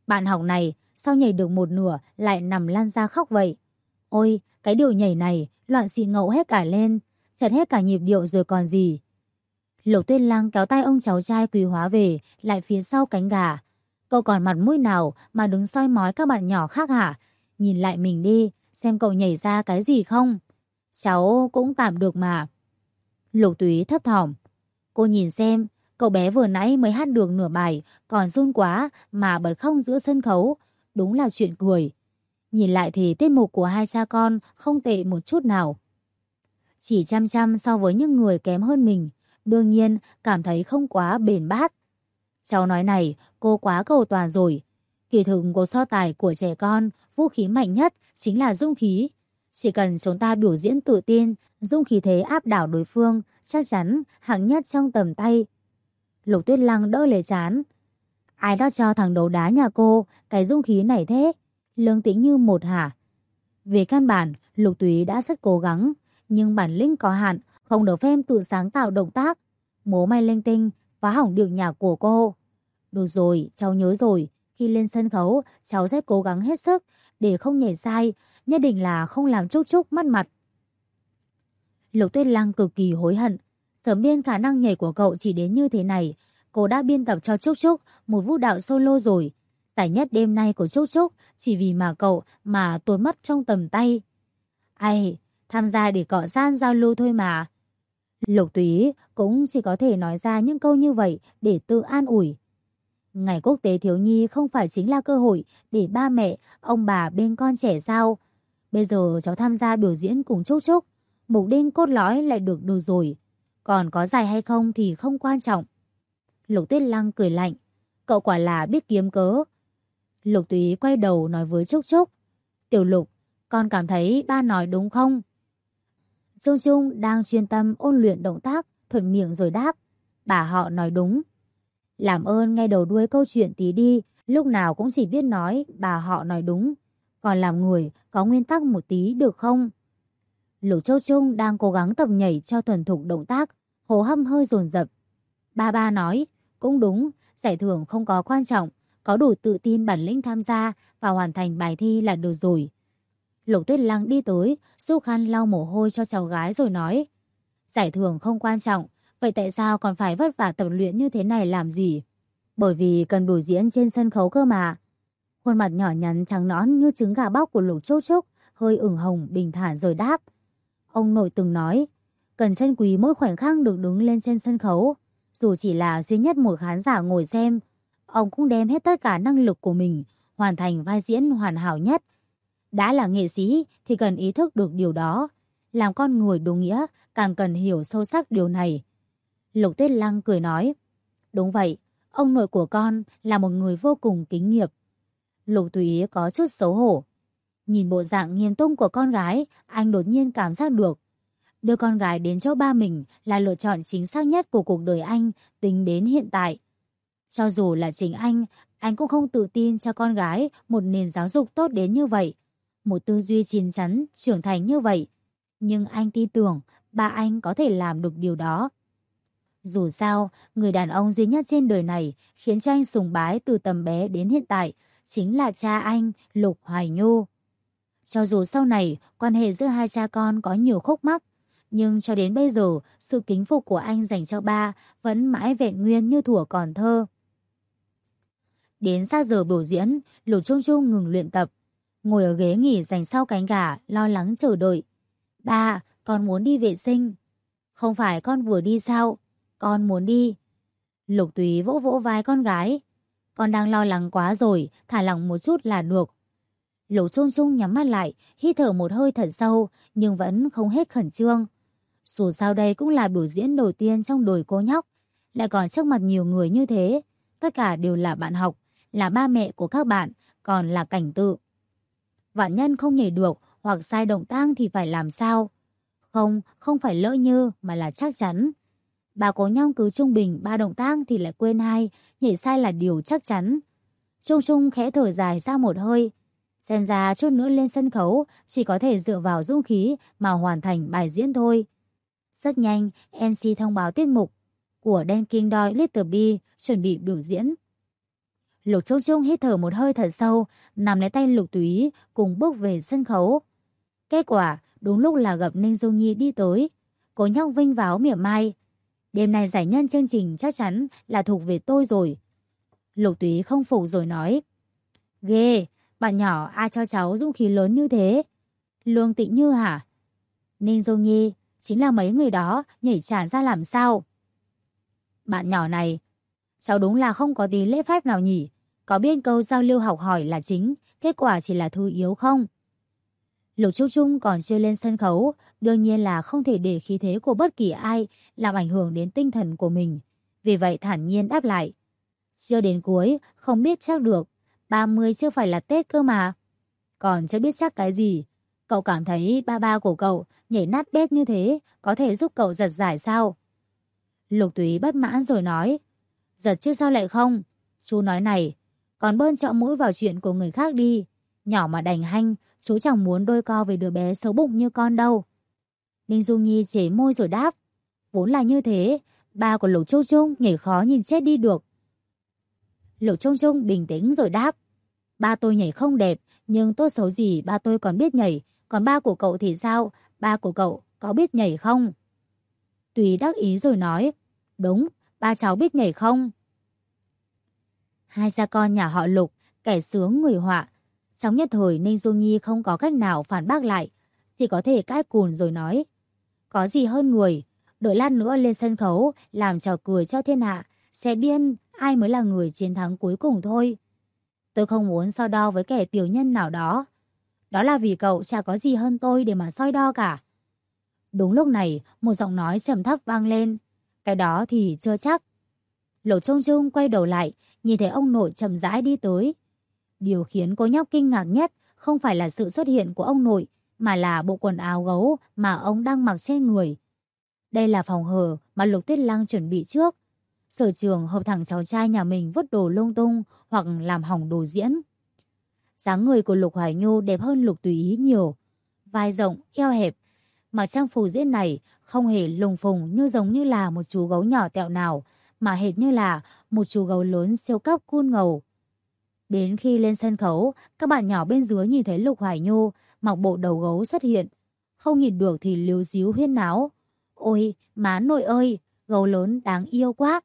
Bạn học này sao nhảy được một nửa lại nằm lăn ra khóc vậy? Ôi, cái điều nhảy này loạn xì ngầu hết cả lên, chật hết cả nhịp điệu rồi còn gì. Lục Tuyết Lăng kéo tay ông cháu trai Quý Hóa về lại phía sau cánh gà. Cậu còn mặt mũi nào mà đứng soi mói các bạn nhỏ khác hả? Nhìn lại mình đi, xem cậu nhảy ra cái gì không? Cháu cũng tạm được mà. Lục Túy thấp thỏm. Cô nhìn xem, cậu bé vừa nãy mới hát được nửa bài, còn run quá mà bật khóc giữa sân khấu. Đúng là chuyện cười. Nhìn lại thì tiết mục của hai cha con không tệ một chút nào. Chỉ chăm chăm so với những người kém hơn mình, đương nhiên cảm thấy không quá bền bát. Cháu nói này, cô quá cầu toàn rồi. Kỳ thực cuộc so tài của trẻ con, vũ khí mạnh nhất chính là dũng khí. Chỉ cần chúng ta biểu diễn tự tin, dũng khí thế áp đảo đối phương, chắc chắn hạng nhất trong tầm tay. Lục Tuyết Lăng đỡ lấy trán. Ai đó cho thằng đấu đá nhà cô cái dũng khí này thế? Lương Tĩnh Như một hả? Về căn bản, Lục Túy đã rất cố gắng, nhưng bản lĩnh có hạn, không được phép tự sáng tạo động tác. Múa may linh tinh, phá hỏng điệu nhạc của cô. Được rồi, cháu nhớ rồi, khi lên sân khấu, cháu sẽ cố gắng hết sức, để không nhảy sai, nhất định là không làm Trúc Trúc mất mặt. Lục Tuyết Lăng cực kỳ hối hận, sớm biên khả năng nhảy của cậu chỉ đến như thế này, cô đã biên tập cho Trúc Trúc một vũ đạo solo rồi. Giải nhất đêm nay của Trúc Trúc chỉ vì mà cậu mà tuột mất trong tầm tay. Ai, tham gia để cọ san giao lưu thôi mà. Lục Túy cũng chỉ có thể nói ra những câu như vậy để tự an ủi. Ngày quốc tế thiếu nhi không phải chính là cơ hội để ba mẹ, ông bà bên con trẻ sao? Bây giờ cháu tham gia biểu diễn cùng Trúc Trúc, mục đích cốt lõi lại được rồi. Còn có giải hay không thì không quan trọng. Lục Tuyết Lăng cười lạnh. Cậu quả là biết kiếm cớ. Lục Túy quay đầu nói với Trúc Trúc. Tiểu Lục, con cảm thấy ba nói đúng không? Trung Trung đang chuyên tâm ôn luyện động tác, thuận miệng rồi đáp. Bà họ nói đúng. Làm ơn nghe đầu đuôi câu chuyện tí đi, lúc nào cũng chỉ biết nói bà họ nói đúng. Còn làm người có nguyên tắc một tí được không? Lục Châu Trung đang cố gắng tập nhảy cho thuần thục động tác, hô hấp hơi dồn dập. Ba nói, cũng đúng, giải thưởng không có quan trọng, có đủ tự tin bản lĩnh tham gia và hoàn thành bài thi là được rồi. Lục Tuyết Lăng đi tới, giúp khăn lau mồ hôi cho cháu gái rồi nói. Giải thưởng không quan trọng, vậy tại sao còn phải vất vả tập luyện như thế này làm gì? Bởi vì cần biểu diễn trên sân khấu cơ mà. Khuôn mặt nhỏ nhắn trắng nõn như trứng gà bóc của Lục Trúc Trúc hơi ửng hồng bình thản rồi đáp. Ông nội từng nói, cần trân quý mỗi khoảnh khắc được đứng lên trên sân khấu. Dù chỉ là duy nhất một khán giả ngồi xem, ông cũng đem hết tất cả năng lực của mình, hoàn thành vai diễn hoàn hảo nhất. Đã là nghệ sĩ thì cần ý thức được điều đó. Làm con người đúng nghĩa càng cần hiểu sâu sắc điều này. Lục Tuyết Lăng cười nói. Đúng vậy, ông nội của con là một người vô cùng kính nghiệp. Lục Túy có chút xấu hổ. Nhìn bộ dạng nghiêm túc của con gái, anh đột nhiên cảm giác được. Đưa con gái đến chỗ ba mình là lựa chọn chính xác nhất của cuộc đời anh tính đến hiện tại. Cho dù là chính anh cũng không tự tin cho con gái một nền giáo dục tốt đến như vậy. Một tư duy chín chắn, trưởng thành như vậy. Nhưng anh tin tưởng ba anh có thể làm được điều đó. Dù sao, người đàn ông duy nhất trên đời này khiến cho anh sùng bái từ tầm bé đến hiện tại chính là cha anh, Lục Hoài Nhu. Cho dù sau này quan hệ giữa hai cha con có nhiều khúc mắc, nhưng cho đến bây giờ sự kính phục của anh dành cho ba vẫn mãi vẹn nguyên như thuở còn thơ. Đến sát giờ biểu diễn, Lục Trung Trung ngừng luyện tập, ngồi ở ghế nghỉ dành sau cánh gà lo lắng chờ đợi. Ba, con muốn đi vệ sinh. Không phải con vừa đi sao? Con muốn đi. Lục Túy vỗ vỗ vai con gái. Con đang lo lắng quá rồi, thả lỏng một chút là được. Lục Trung Trung nhắm mắt lại, hít thở một hơi thật sâu, nhưng vẫn không hết khẩn trương. Dù sao đây cũng là biểu diễn đầu tiên trong đời cô nhóc, lại còn trước mặt nhiều người như thế. Tất cả đều là bạn học, là ba mẹ của các bạn, còn là cảnh tự. Vạn nhân không nhảy được hoặc sai động tác thì phải làm sao? Không phải lỡ như mà là chắc chắn. Bà cố nhong cứ trung bình 3 động tác thì lại quên 2, nhảy sai là điều chắc chắn. Trung Trung khẽ thở dài ra một hơi. Xem ra chút nữa lên sân khấu chỉ có thể dựa vào dũng khí mà hoàn thành bài diễn thôi. Rất nhanh, MC thông báo tiết mục của Dan King Doi Little B chuẩn bị biểu diễn. Lục Trung Trung hít thở một hơi thật sâu, nắm lấy tay Lục Túy cùng bước về sân khấu. Kết quả đúng lúc là gặp Ninh Dung Nhi đi tới. Cô nhóc vinh váo mỉa mai. Đêm nay giải nhân chương trình chắc chắn là thuộc về tôi rồi. Lục Túy không phục rồi nói. Ghê, bạn nhỏ ai cho cháu dũng khí lớn như thế? Lương Tịnh Như hả? Ninh Dung Nhi, chính là mấy người đó nhảy tràn ra làm sao? Bạn nhỏ này, cháu đúng là không có tí lễ phép nào nhỉ? Có biết câu giao lưu học hỏi là chính, kết quả chỉ là thứ yếu không? Lục Trung Trung còn chưa lên sân khấu, đương nhiên là không thể để khí thế của bất kỳ ai làm ảnh hưởng đến tinh thần của mình. Vì vậy thản nhiên đáp lại. Chưa đến cuối, không biết chắc được. 30 chưa phải là Tết cơ mà. Còn chưa biết chắc cái gì. Cậu cảm thấy ba ba của cậu nhảy nát bét như thế có thể giúp cậu giật giải sao? Lục Túy bất mãn rồi nói. Giật chứ sao lại không? Chú nói này, còn bơn chọ mũi vào chuyện của người khác đi. Nhỏ mà đành hanh, chú chẳng muốn đôi co với đứa bé xấu bụng như con đâu. Ninh Dung Nhi chế môi rồi đáp. Vốn là như thế, ba của Lục Trung Trung nhảy khó nhìn chết đi được. Lục Trung Trung bình tĩnh rồi đáp. Ba tôi nhảy không đẹp, nhưng tốt xấu gì ba tôi còn biết nhảy. Còn ba của cậu thì sao? Ba của cậu có biết nhảy không? Tùy đắc ý rồi nói. Đúng, ba cháu biết nhảy không? Hai cha con nhà họ Lục, kẻ sướng người họa. Trong nhất thời Ninh Dung Nhi không có cách nào phản bác lại, chỉ có thể cãi cùn rồi nói. Có gì hơn người, đợi lát nữa lên sân khấu làm trò cười cho thiên hạ, sẽ biết ai mới là người chiến thắng cuối cùng thôi. Tôi không muốn so đo với kẻ tiểu nhân nào đó. Đó là vì cậu chả có gì hơn tôi để mà soi đo cả. Đúng lúc này, một giọng nói trầm thấp vang lên. Cái đó thì chưa chắc. Lục Trung Trung quay đầu lại, nhìn thấy ông nội chậm rãi đi tới. Điều khiến cô nhóc kinh ngạc nhất không phải là sự xuất hiện của ông nội, mà là bộ quần áo gấu mà ông đang mặc trên người. Đây là phòng hờ mà Lục Tuyết Lăng chuẩn bị trước. Sở trường hợp thằng cháu trai nhà mình vứt đồ lung tung hoặc làm hỏng đồ diễn. Dáng người của Lục Hoài Nhu đẹp hơn Lục Tùy Ý nhiều. Vai rộng, eo hẹp. Mặc trang phục diễn này không hề lùng phùng như giống như là một chú gấu nhỏ tẹo nào, mà hệt như là một chú gấu lớn siêu cấp cool ngầu. Đến khi lên sân khấu, các bạn nhỏ bên dưới nhìn thấy Lục Hoài Nhu mặc bộ đầu gấu xuất hiện. Không nhìn được thì líu díu huyên náo. Ôi, má nội ơi, gấu lớn đáng yêu quá.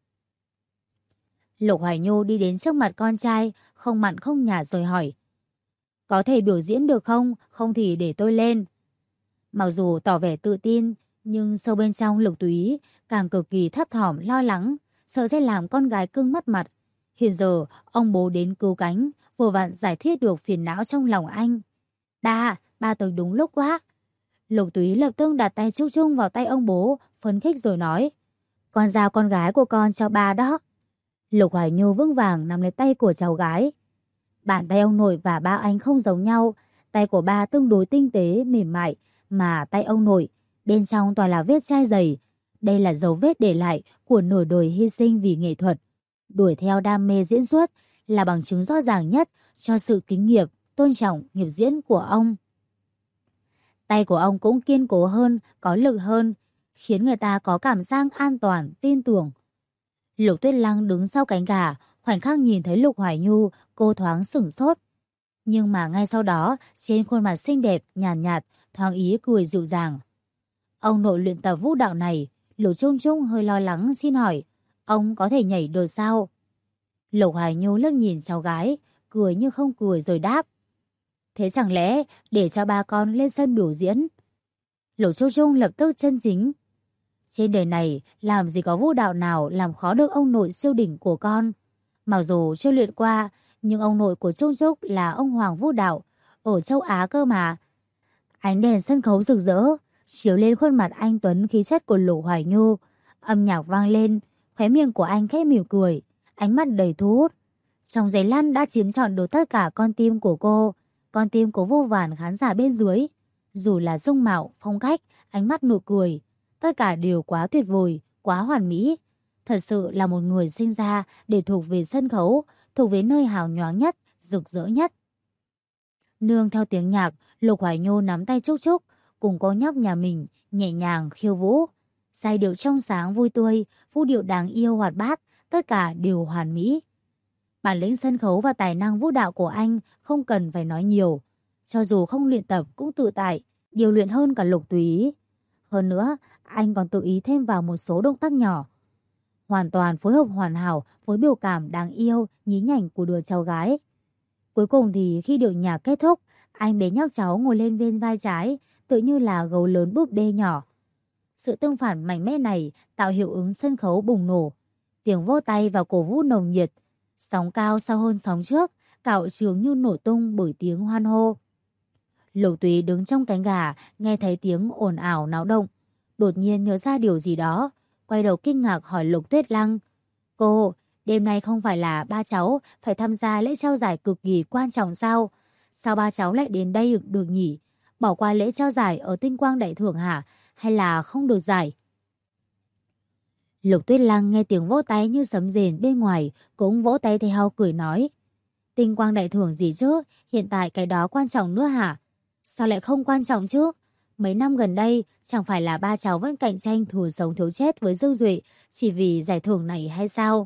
Lục Hoài Nhu đi đến trước mặt con trai, không mặn không nhạt rồi hỏi. Có thể biểu diễn được không? Không thì để tôi lên. Mặc dù tỏ vẻ tự tin, nhưng sâu bên trong Lục Túy càng cực kỳ thấp thỏm lo lắng, sợ sẽ làm con gái cưng mất mặt. Hiện giờ, ông bố đến cứu cánh, vừa vặn giải thiết được phiền não trong lòng anh. Ba tới đúng lúc quá. Lục Túy lập tức đặt tay Trúc Trung vào tay ông bố, phấn khích rồi nói. Con giao con gái của con cho ba đó. Lục Hoài Nhu vững vàng nắm lấy tay của cháu gái. Bàn tay ông nội và ba anh không giống nhau. Tay của ba tương đối tinh tế, mềm mại, mà tay ông nội, bên trong toàn là vết chai dày. Đây là dấu vết để lại của nửa đời hy sinh vì nghệ thuật. Đuổi theo đam mê diễn xuất là bằng chứng rõ ràng nhất cho sự kính nghiệp, tôn trọng nghiệp diễn của ông. Tay của ông cũng kiên cố hơn, có lực hơn, khiến người ta có cảm giác an toàn, tin tưởng. Lục Tuyết Lăng đứng sau cánh gà, khoảnh khắc nhìn thấy Lục Hoài Nhu, cô thoáng sửng sốt. Nhưng mà ngay sau đó, trên khuôn mặt xinh đẹp, nhàn nhạt, thoáng ý cười dịu dàng. Ông nội luyện tập vũ đạo này, Lục Trung Trung hơi lo lắng xin hỏi, ông có thể nhảy được sao? Lục Hoài Nhu liếc nhìn cháu gái, cười như không cười rồi đáp. Thế chẳng lẽ để cho ba con lên sân biểu diễn? Lục Trung Trung lập tức chân chính. Trên đời này làm gì có vũ đạo nào làm khó được ông nội siêu đỉnh của con. Mặc dù chưa luyện qua, nhưng ông nội của Trung Trúc là ông hoàng vũ đạo ở châu Á cơ mà. Ánh đèn sân khấu rực rỡ chiếu lên khuôn mặt anh tuấn khí chất của Lục Hoài Nhu. Âm nhạc vang lên, khóe miệng của anh khẽ mỉm cười, ánh mắt đầy thu hút. Trong giây lát đã chiếm trọn được tất cả con tim của cô, con tim của vô vàn khán giả bên dưới. Dù là dung mạo, phong cách, ánh mắt, nụ cười, tất cả đều quá tuyệt vời, quá hoàn mỹ. Thật sự là một người sinh ra để thuộc về sân khấu, thuộc về nơi hào nhoáng nhất, rực rỡ nhất. Nương theo tiếng nhạc, Lục Hoài Nhu nắm tay Trúc Trúc, cùng cô nhóc nhà mình nhẹ nhàng khiêu vũ. Giai điệu trong sáng vui tươi, vũ điệu đáng yêu hoạt bát, tất cả đều hoàn mỹ. Bản lĩnh sân khấu và tài năng vũ đạo của anh không cần phải nói nhiều. Cho dù không luyện tập cũng tự tại, điều luyện hơn cả Lục Tùy Ý. Hơn nữa, anh còn tự ý thêm vào một số động tác nhỏ. Hoàn toàn phối hợp hoàn hảo với biểu cảm đáng yêu, nhí nhảnh của đứa cháu gái. Cuối cùng thì khi điệu nhạc kết thúc, anh bế nhóc cháu ngồi lên bên vai trái, tự như là gấu lớn búp bê nhỏ. Sự tương phản mạnh mẽ này tạo hiệu ứng sân khấu bùng nổ. Tiếng vỗ tay và cổ vũ nồng nhiệt, sóng cao sau hơn sóng trước, cạo trường như nổ tung bởi tiếng hoan hô. Lục Túy đứng trong cánh gà, nghe thấy tiếng ồn ào náo động. Đột nhiên nhớ ra điều gì đó, quay đầu kinh ngạc hỏi Lục Tuyết Lăng. Cô, đêm nay không phải là ba cháu phải tham gia lễ trao giải cực kỳ quan trọng sao? Sao ba cháu lại đến đây được nhỉ? Bỏ qua lễ trao giải ở Tinh Quang Đại Thưởng hả? Hay là không được giải? Lục Tuyết Lăng nghe tiếng vỗ tay như sấm rền bên ngoài, cũng vỗ tay theo cười nói. Tinh Quang Đại Thưởng gì chứ? Hiện tại cái đó quan trọng nữa hả? Sao lại không quan trọng chứ? Mấy năm gần đây, chẳng phải là ba cháu vẫn cạnh tranh thù sống thiếu chết với Dương Duệ chỉ vì giải thưởng này hay sao?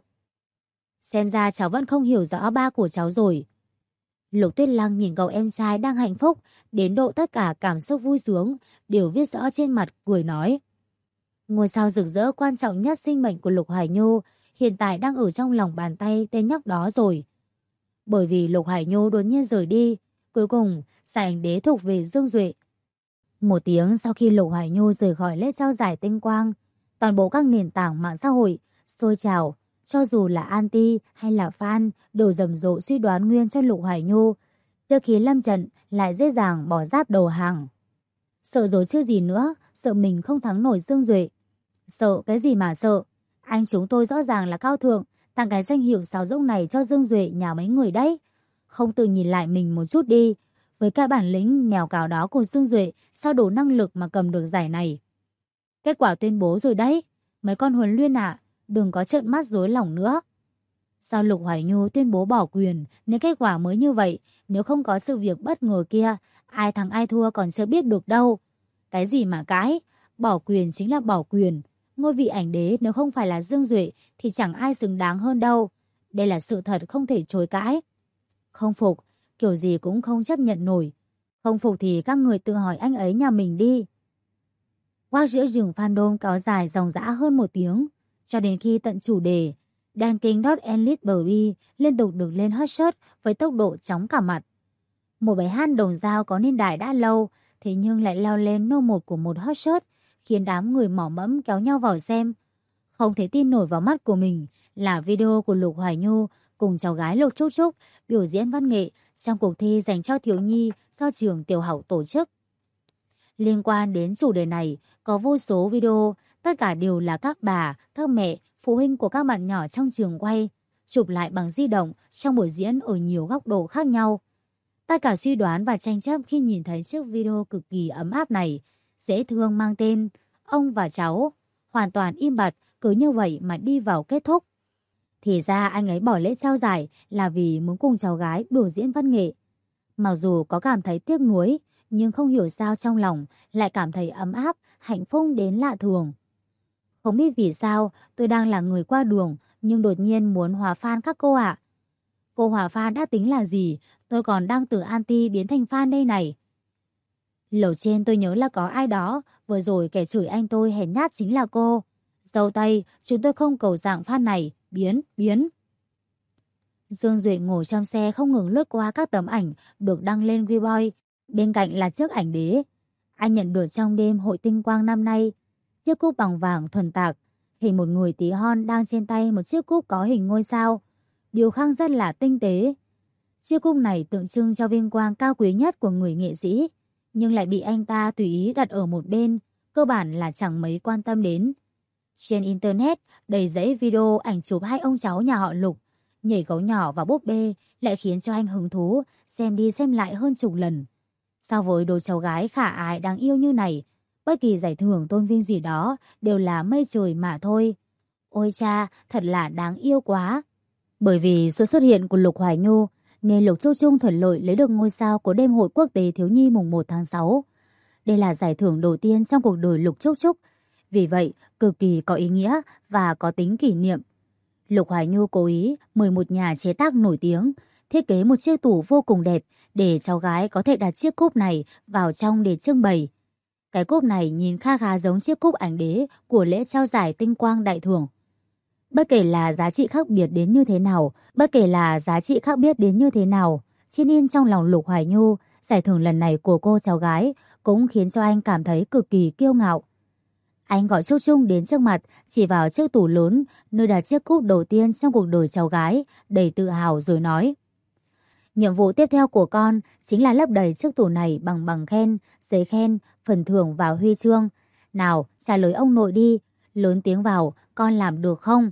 Xem ra cháu vẫn không hiểu rõ ba của cháu rồi. Lục Tuyết Lăng nhìn cậu em trai đang hạnh phúc, đến độ tất cả cảm xúc vui sướng đều viết rõ trên mặt, cười nói. Ngôi sao rực rỡ quan trọng nhất sinh mệnh của Lục Hải Nhu hiện tại đang ở trong lòng bàn tay tên nhóc đó rồi. Bởi vì Lục Hải Nhu đột nhiên rời đi, cuối cùng giải ảnh đế thuộc về Dương Duệ. Một tiếng sau khi Lục Hải Nhu rời khỏi lễ trao giải Tinh Quang, toàn bộ các nền tảng mạng xã hội sôi trào, cho dù là anti hay là fan đều rầm rộ suy đoán nguyên cho Lục Hải Nhu, trước khi lâm trận lại dễ dàng bỏ giáp đầu hàng. Sợ rồi chứ gì nữa, sợ mình không thắng nổi Dương Duệ. Sợ cái gì mà sợ, anh chúng tôi rõ ràng là cao thượng, tặng cái danh hiệu sáo rỗng này cho Dương Duệ nhà mấy người đấy. Không tự nhìn lại mình một chút đi, với cả bản lĩnh mèo cào đó của Dương Duệ, sao đủ năng lực mà cầm được giải này. Kết quả tuyên bố rồi đấy, mấy con huấn luyện ạ, đừng có trợn mắt rối lòng nữa. Sao Lục Hoài Nhu tuyên bố bỏ quyền nên kết quả mới như vậy, nếu không có sự việc bất ngờ kia, ai thắng ai thua còn chưa biết được đâu. Cái gì mà cãi, bỏ quyền chính là bỏ quyền. Ngôi vị ảnh đế nếu không phải là Dương Duệ thì chẳng ai xứng đáng hơn đâu. Đây là sự thật không thể chối cãi. Không phục, kiểu gì cũng không chấp nhận nổi. Không phục thì các người tự hỏi anh ấy nhà mình đi. Qua giữa rừng fandom kéo dài dòng dã hơn một tiếng, cho đến khi tận chủ đề, Dancing.Enlitberry liên tục được lên hot search với tốc độ chóng cả mặt. Một bài hát đồng dao có niên đại đã lâu, thế nhưng lại leo lên nô một của một hot search, khiến đám người mỏ mẫm kéo nhau vào xem. Không thể tin nổi vào mắt của mình là video của Lục Hoài Nhu cùng cháu gái Lục Trúc Trúc biểu diễn văn nghệ trong cuộc thi dành cho thiếu nhi do trường tiểu học tổ chức. Liên quan đến chủ đề này, có vô số video, tất cả đều là các bà, các mẹ, phụ huynh của các bạn nhỏ trong trường quay, chụp lại bằng di động trong buổi diễn ở nhiều góc độ khác nhau. Tất cả suy đoán và tranh chấp khi nhìn thấy chiếc video cực kỳ ấm áp này, dễ thương mang tên Ông và Cháu, hoàn toàn im bặt, cứ như vậy mà đi vào kết thúc. Thì ra anh ấy bỏ lễ trao giải là vì muốn cùng cháu gái biểu diễn văn nghệ. Mặc dù có cảm thấy tiếc nuối, nhưng không hiểu sao trong lòng lại cảm thấy ấm áp, hạnh phúc đến lạ thường. Không biết vì sao tôi đang là người qua đường nhưng đột nhiên muốn hòa fan các cô ạ. Cô hòa fan đã tính là gì, tôi còn đang từ anti biến thành fan đây này. Lầu trên tôi nhớ là có ai đó, vừa rồi kẻ chửi anh tôi hèn nhát chính là cô. Dâu tây, chúng tôi không cầu dạng fan này, biến. Dương Duệ ngồi trong xe không ngừng lướt qua các tấm ảnh được đăng lên Weibo, bên cạnh là chiếc ảnh đế. Anh nhận được trong đêm hội Tinh Quang năm nay, chiếc cúp bằng vàng thuần tạc, hình một người tí hon đang trên tay một chiếc cúp có hình ngôi sao. Điều khắc rất là tinh tế. Chiếc cúp này tượng trưng cho vinh quang cao quý nhất của người nghệ sĩ, nhưng lại bị anh ta tùy ý đặt ở một bên, cơ bản là chẳng mấy quan tâm đến. Trên Internet, đầy dãy video ảnh chụp hai ông cháu nhà họ Lục, nhảy gấu nhỏ và búp bê lại khiến cho anh hứng thú, xem đi xem lại hơn chục lần. So với đôi cháu gái khả ái đáng yêu như này, bất kỳ giải thưởng tôn vinh gì đó đều là mây trời mà thôi. Ôi cha, thật là đáng yêu quá. Bởi vì sự xuất hiện của Lục Hoài Nhu, nên Lục Trúc Trung thuận lợi lấy được ngôi sao của đêm hội quốc tế thiếu nhi mùng 1 tháng 6. Đây là giải thưởng đầu tiên trong cuộc đời Lục Trúc Trúc, vì vậy cực kỳ có ý nghĩa và có tính kỷ niệm. Lục Hoài Nhu cố ý mời một nhà chế tác nổi tiếng thiết kế một chiếc tủ vô cùng đẹp để cháu gái có thể đặt chiếc cúp này vào trong để trưng bày. Cái cúp này nhìn khá khá giống chiếc cúp ảnh đế của lễ trao giải Tinh Quang Đại Thưởng. Bất kể là giá trị khác biệt đến như thế nào, Chin in trong lòng Lục Hoài Nhu, giải thưởng lần này của cô cháu gái cũng khiến cho anh cảm thấy cực kỳ kiêu ngạo. Anh gọi Trúc Trung đến trước mặt, chỉ vào chiếc tủ lớn nơi đặt chiếc cúp đầu tiên trong cuộc đời cháu gái, đầy tự hào rồi nói: nhiệm vụ tiếp theo của con chính là lấp đầy chiếc tủ này bằng bằng khen, giấy khen, phần thưởng và huy chương. Nào, trả lời ông nội đi, lớn tiếng vào, con làm được không?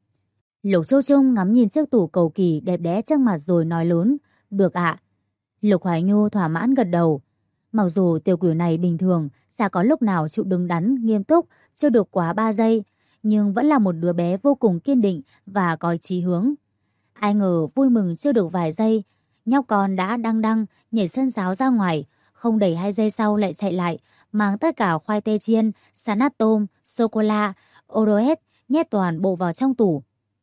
Lục Châu Trung ngắm nhìn chiếc tủ cầu kỳ đẹp đẽ trước mặt rồi nói lớn: được ạ. Lục Hoài Nhu thỏa mãn gật đầu. Mặc dù tiểu quỷ này bình thường chả có lúc nào chịu đứng đắn, nghiêm túc, chưa được quá 3 giây, nhưng vẫn là một đứa bé vô cùng kiên định và có chí hướng. Ai ngờ vui mừng chưa được vài giây, nhóc con đã đăng nhảy sân sáo ra ngoài, không đầy 2 giây sau lại chạy lại, mang tất cả khoai tây chiên, salad tôm, sô-cô-la, Oreos nhét toàn bộ vào trong tủ.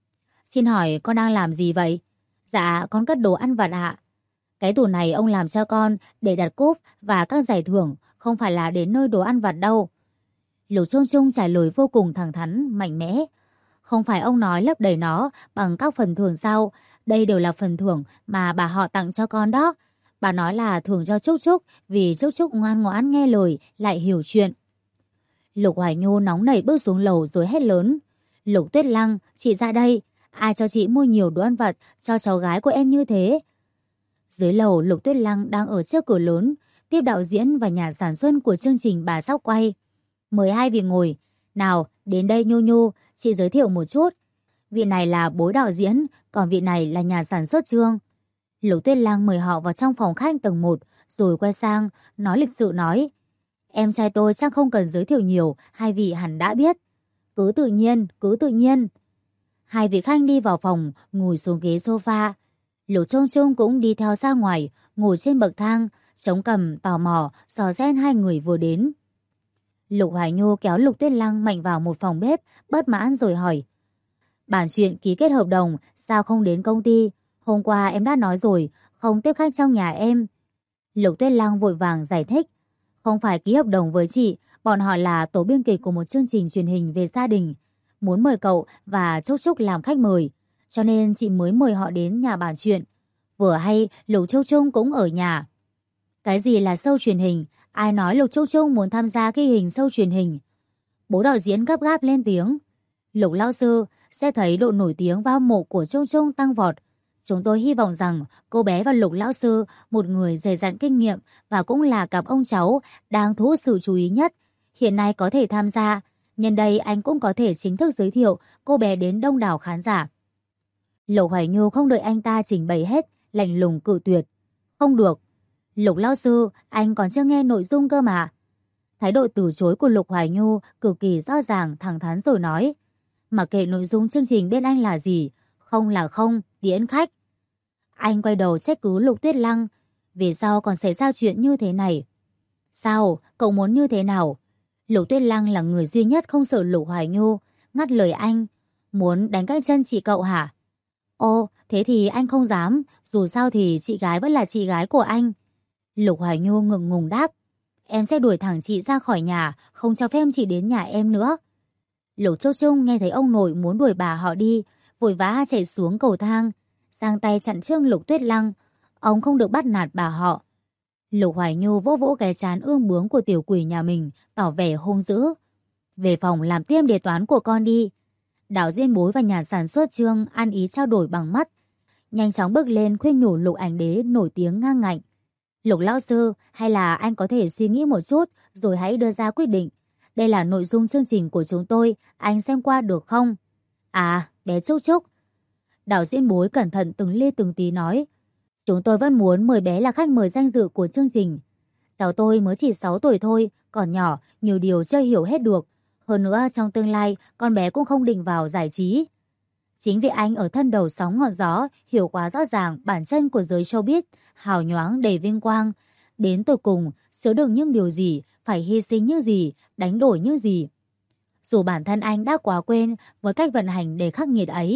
Xin hỏi con đang làm gì vậy? Dạ, con cất đồ ăn vặt ạ. Cái tủ này ông làm cho con để đặt cúp và các giải thưởng, không phải là đến nơi đồ ăn vặt đâu. Lục Trung Trung trả lời vô cùng thẳng thắn, mạnh mẽ. Không phải ông nói lấp đầy nó bằng các phần thưởng sao? Đây đều là phần thưởng mà bà họ tặng cho con đó. Bà nói là thưởng cho Trúc Trúc vì Trúc Trúc ngoan ngoãn nghe lời, lại hiểu chuyện. Lục Hoài Nhu nóng nảy bước xuống lầu rồi hét lớn: Lục Tuyết Lăng, chị ra đây. Ai cho chị mua nhiều đồ ăn vặt cho cháu gái của em như thế? Dưới lầu, Lục Tuyết Lăng đang ở trước cửa lớn tiếp đạo diễn và nhà sản xuất của chương trình Bà Sóc Quay. Mời hai vị ngồi. Nào, đến đây Nhu Nhu, chị giới thiệu một chút. Vị này là bối đạo diễn, còn vị này là nhà sản xuất chương. Lục Tuyết Lăng mời họ vào trong phòng khách tầng 1, rồi quay sang, nói lịch sự nói: em trai tôi chắc không cần giới thiệu nhiều, hai vị hẳn đã biết. Cứ tự nhiên, cứ tự nhiên. Hai vị khách đi vào phòng, ngồi xuống ghế sofa. Lục Trung Trung cũng đi theo ra ngoài, ngồi trên bậc thang, chống cằm tò mò, dò xét hai người vừa đến. Lục Hoài Nhu kéo Lục Tuyết Lăng mạnh vào một phòng bếp, bất mãn rồi hỏi: bản chuyện ký kết hợp đồng, sao không đến công ty? Hôm qua em đã nói rồi, không tiếp khách trong nhà em. Lục Tuyết Lăng vội vàng giải thích: không phải ký hợp đồng với chị, bọn họ là tổ biên kịch của một chương trình truyền hình về gia đình, muốn mời cậu và Trúc Trúc làm khách mời, cho nên chị mới mời họ đến nhà bản chuyện. Vừa hay Lục Trúc Trung cũng ở nhà. Cái gì là show truyền hình? Ai nói Lục Trúc Trung muốn tham gia ghi hình show truyền hình? Bố đạo diễn gấp gáp lên tiếng: Lục lão sư, sẽ thấy độ nổi tiếng và hâm mộ của Trung Trung tăng vọt. Chúng tôi hy vọng rằng cô bé và Lục lão sư, một người dày dặn kinh nghiệm và cũng là cặp ông cháu đang thu hút sự chú ý nhất, hiện nay có thể tham gia. Nhân đây anh cũng có thể chính thức giới thiệu cô bé đến đông đảo khán giả. Lục Hoài Nhu không đợi anh ta trình bày hết, lạnh lùng cự tuyệt: không được. Lục lão sư, anh còn chưa nghe nội dung cơ mà. Thái độ từ chối của Lục Hoài Nhu cực kỳ rõ ràng, thẳng thắn rồi nói: mặc kệ nội dung chương trình bên anh là gì, không là không, tiễn khách. Anh quay đầu trách cứ Lục Tuyết Lăng: vì sao còn xảy ra chuyện như thế này? Sao, cậu muốn như thế nào? Lục Tuyết Lăng là người duy nhất không sợ Lục Hoài Nhu, ngắt lời anh: muốn đánh cái chân chị cậu hả? Ô, thế thì anh không dám, dù sao thì chị gái vẫn là chị gái của anh. Lục Hoài Nhu ngượng ngùng đáp: em sẽ đuổi thẳng chị ra khỏi nhà, không cho phép chị đến nhà em nữa. Lục Trúc Trung nghe thấy ông nội muốn đuổi bà họ đi, vội vã chạy xuống cầu thang, giang tay chặn trước Lục Tuyết Lăng: ông không được bắt nạt bà họ. Lục Hoài Nhu vỗ vỗ cái trán ương bướng của tiểu quỷ nhà mình, tỏ vẻ hung dữ: về phòng làm tiếp đề toán của con đi. Đạo diễn Bối và nhà sản xuất chương ăn ý trao đổi bằng mắt, nhanh chóng bước lên khuyên nhủ Lục ảnh đế nổi tiếng ngang ngạnh: Lục lão sư, hay là anh có thể suy nghĩ một chút rồi hãy đưa ra quyết định. Đây là nội dung chương trình của chúng tôi, anh xem qua được không? À, bé Trúc Trúc. Đạo diễn Bối cẩn thận từng ly từng tí nói: chúng tôi vẫn muốn mời bé là khách mời danh dự của chương trình. Cháu tôi mới chỉ 6 tuổi thôi, còn nhỏ, nhiều điều chưa hiểu hết được. Hơn nữa trong tương lai, con bé cũng không định vào giải trí. Chính vì anh ở thân đầu sóng ngọn gió, hiểu quá rõ ràng bản chân của giới showbiz, hào nhoáng đầy vinh quang. Đến tột cùng, chứa đựng những điều gì, phải hy sinh những gì, đánh đổi những gì. Dù bản thân anh đã quá quên với cách vận hành đầy khắc nghiệt ấy,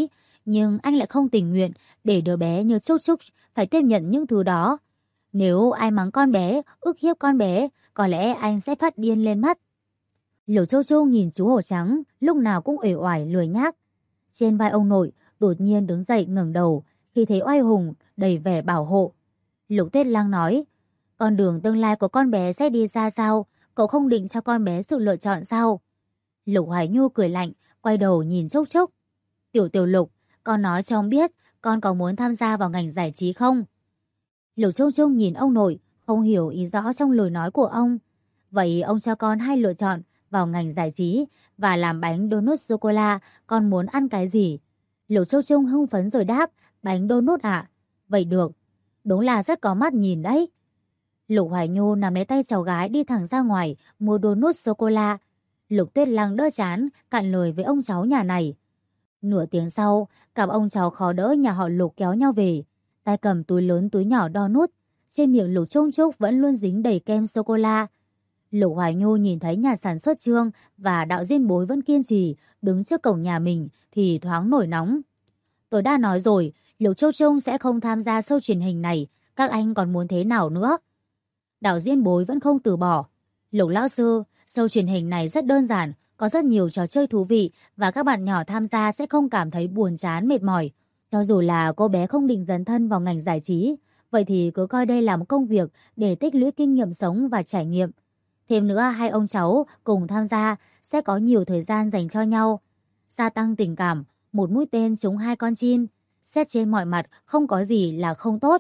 nhưng anh lại không tình nguyện để đứa bé như Trúc Trúc phải tiếp nhận những thứ đó. Nếu ai mắng con bé, ức hiếp con bé, có lẽ anh sẽ phát điên lên mất. Lục Châu Châu nhìn chú hổ trắng, lúc nào cũng uể oải lười nhác. Trên vai ông nội đột nhiên đứng dậy ngẩng đầu khi thấy oai hùng đầy vẻ bảo hộ. Lục Tuyết Lăng nói, con đường tương lai của con bé sẽ đi ra sao, cậu không định cho con bé sự lựa chọn sao? Lục Hoài Nhu cười lạnh, quay đầu nhìn Trúc Trúc. Tiểu Lục, con nói cho ông biết, con có muốn tham gia vào ngành giải trí không? Lục Trúc Trúc nhìn ông nội, không hiểu ý rõ trong lời nói của ông. Vậy ông cho con hai lựa chọn vào ngành giải trí và làm bánh donut sô-cô-la, con muốn ăn cái gì? Lục Trúc Trúc hưng phấn rồi đáp, bánh donut ạ. Vậy được, đúng là rất có mắt nhìn đấy. Lục Hoài Nhu nắm lấy tay cháu gái đi thẳng ra ngoài mua donut sô-cô-la. Lục Tuyết Lăng đỡ chán, cạn lời với ông cháu nhà này. Nửa tiếng sau, cặp ông cháu khó đỡ nhà họ Lục kéo nhau về, tay cầm túi lớn túi nhỏ donut, trên miệng Lục Trúc Trúc vẫn luôn dính đầy kem sô-cô-la. Lục Hoài Nhu nhìn thấy nhà sản xuất Trương và đạo diễn Bối vẫn kiên trì đứng trước cổng nhà mình thì thoáng nổi nóng. Tôi đã nói rồi, Lục Trúc Trúc sẽ không tham gia show truyền hình này, các anh còn muốn thế nào nữa? Đạo diễn Bối vẫn không từ bỏ. Lục lão sư, show truyền hình này rất đơn giản, có rất nhiều trò chơi thú vị và các bạn nhỏ tham gia sẽ không cảm thấy buồn chán mệt mỏi. Cho dù là cô bé không định dấn thân vào ngành giải trí, vậy thì cứ coi đây là một công việc để tích lũy kinh nghiệm sống và trải nghiệm. Thêm nữa, hai ông cháu cùng tham gia sẽ có nhiều thời gian dành cho nhau, gia tăng tình cảm, một mũi tên trúng hai con chim. Xét trên mọi mặt không có gì là không tốt.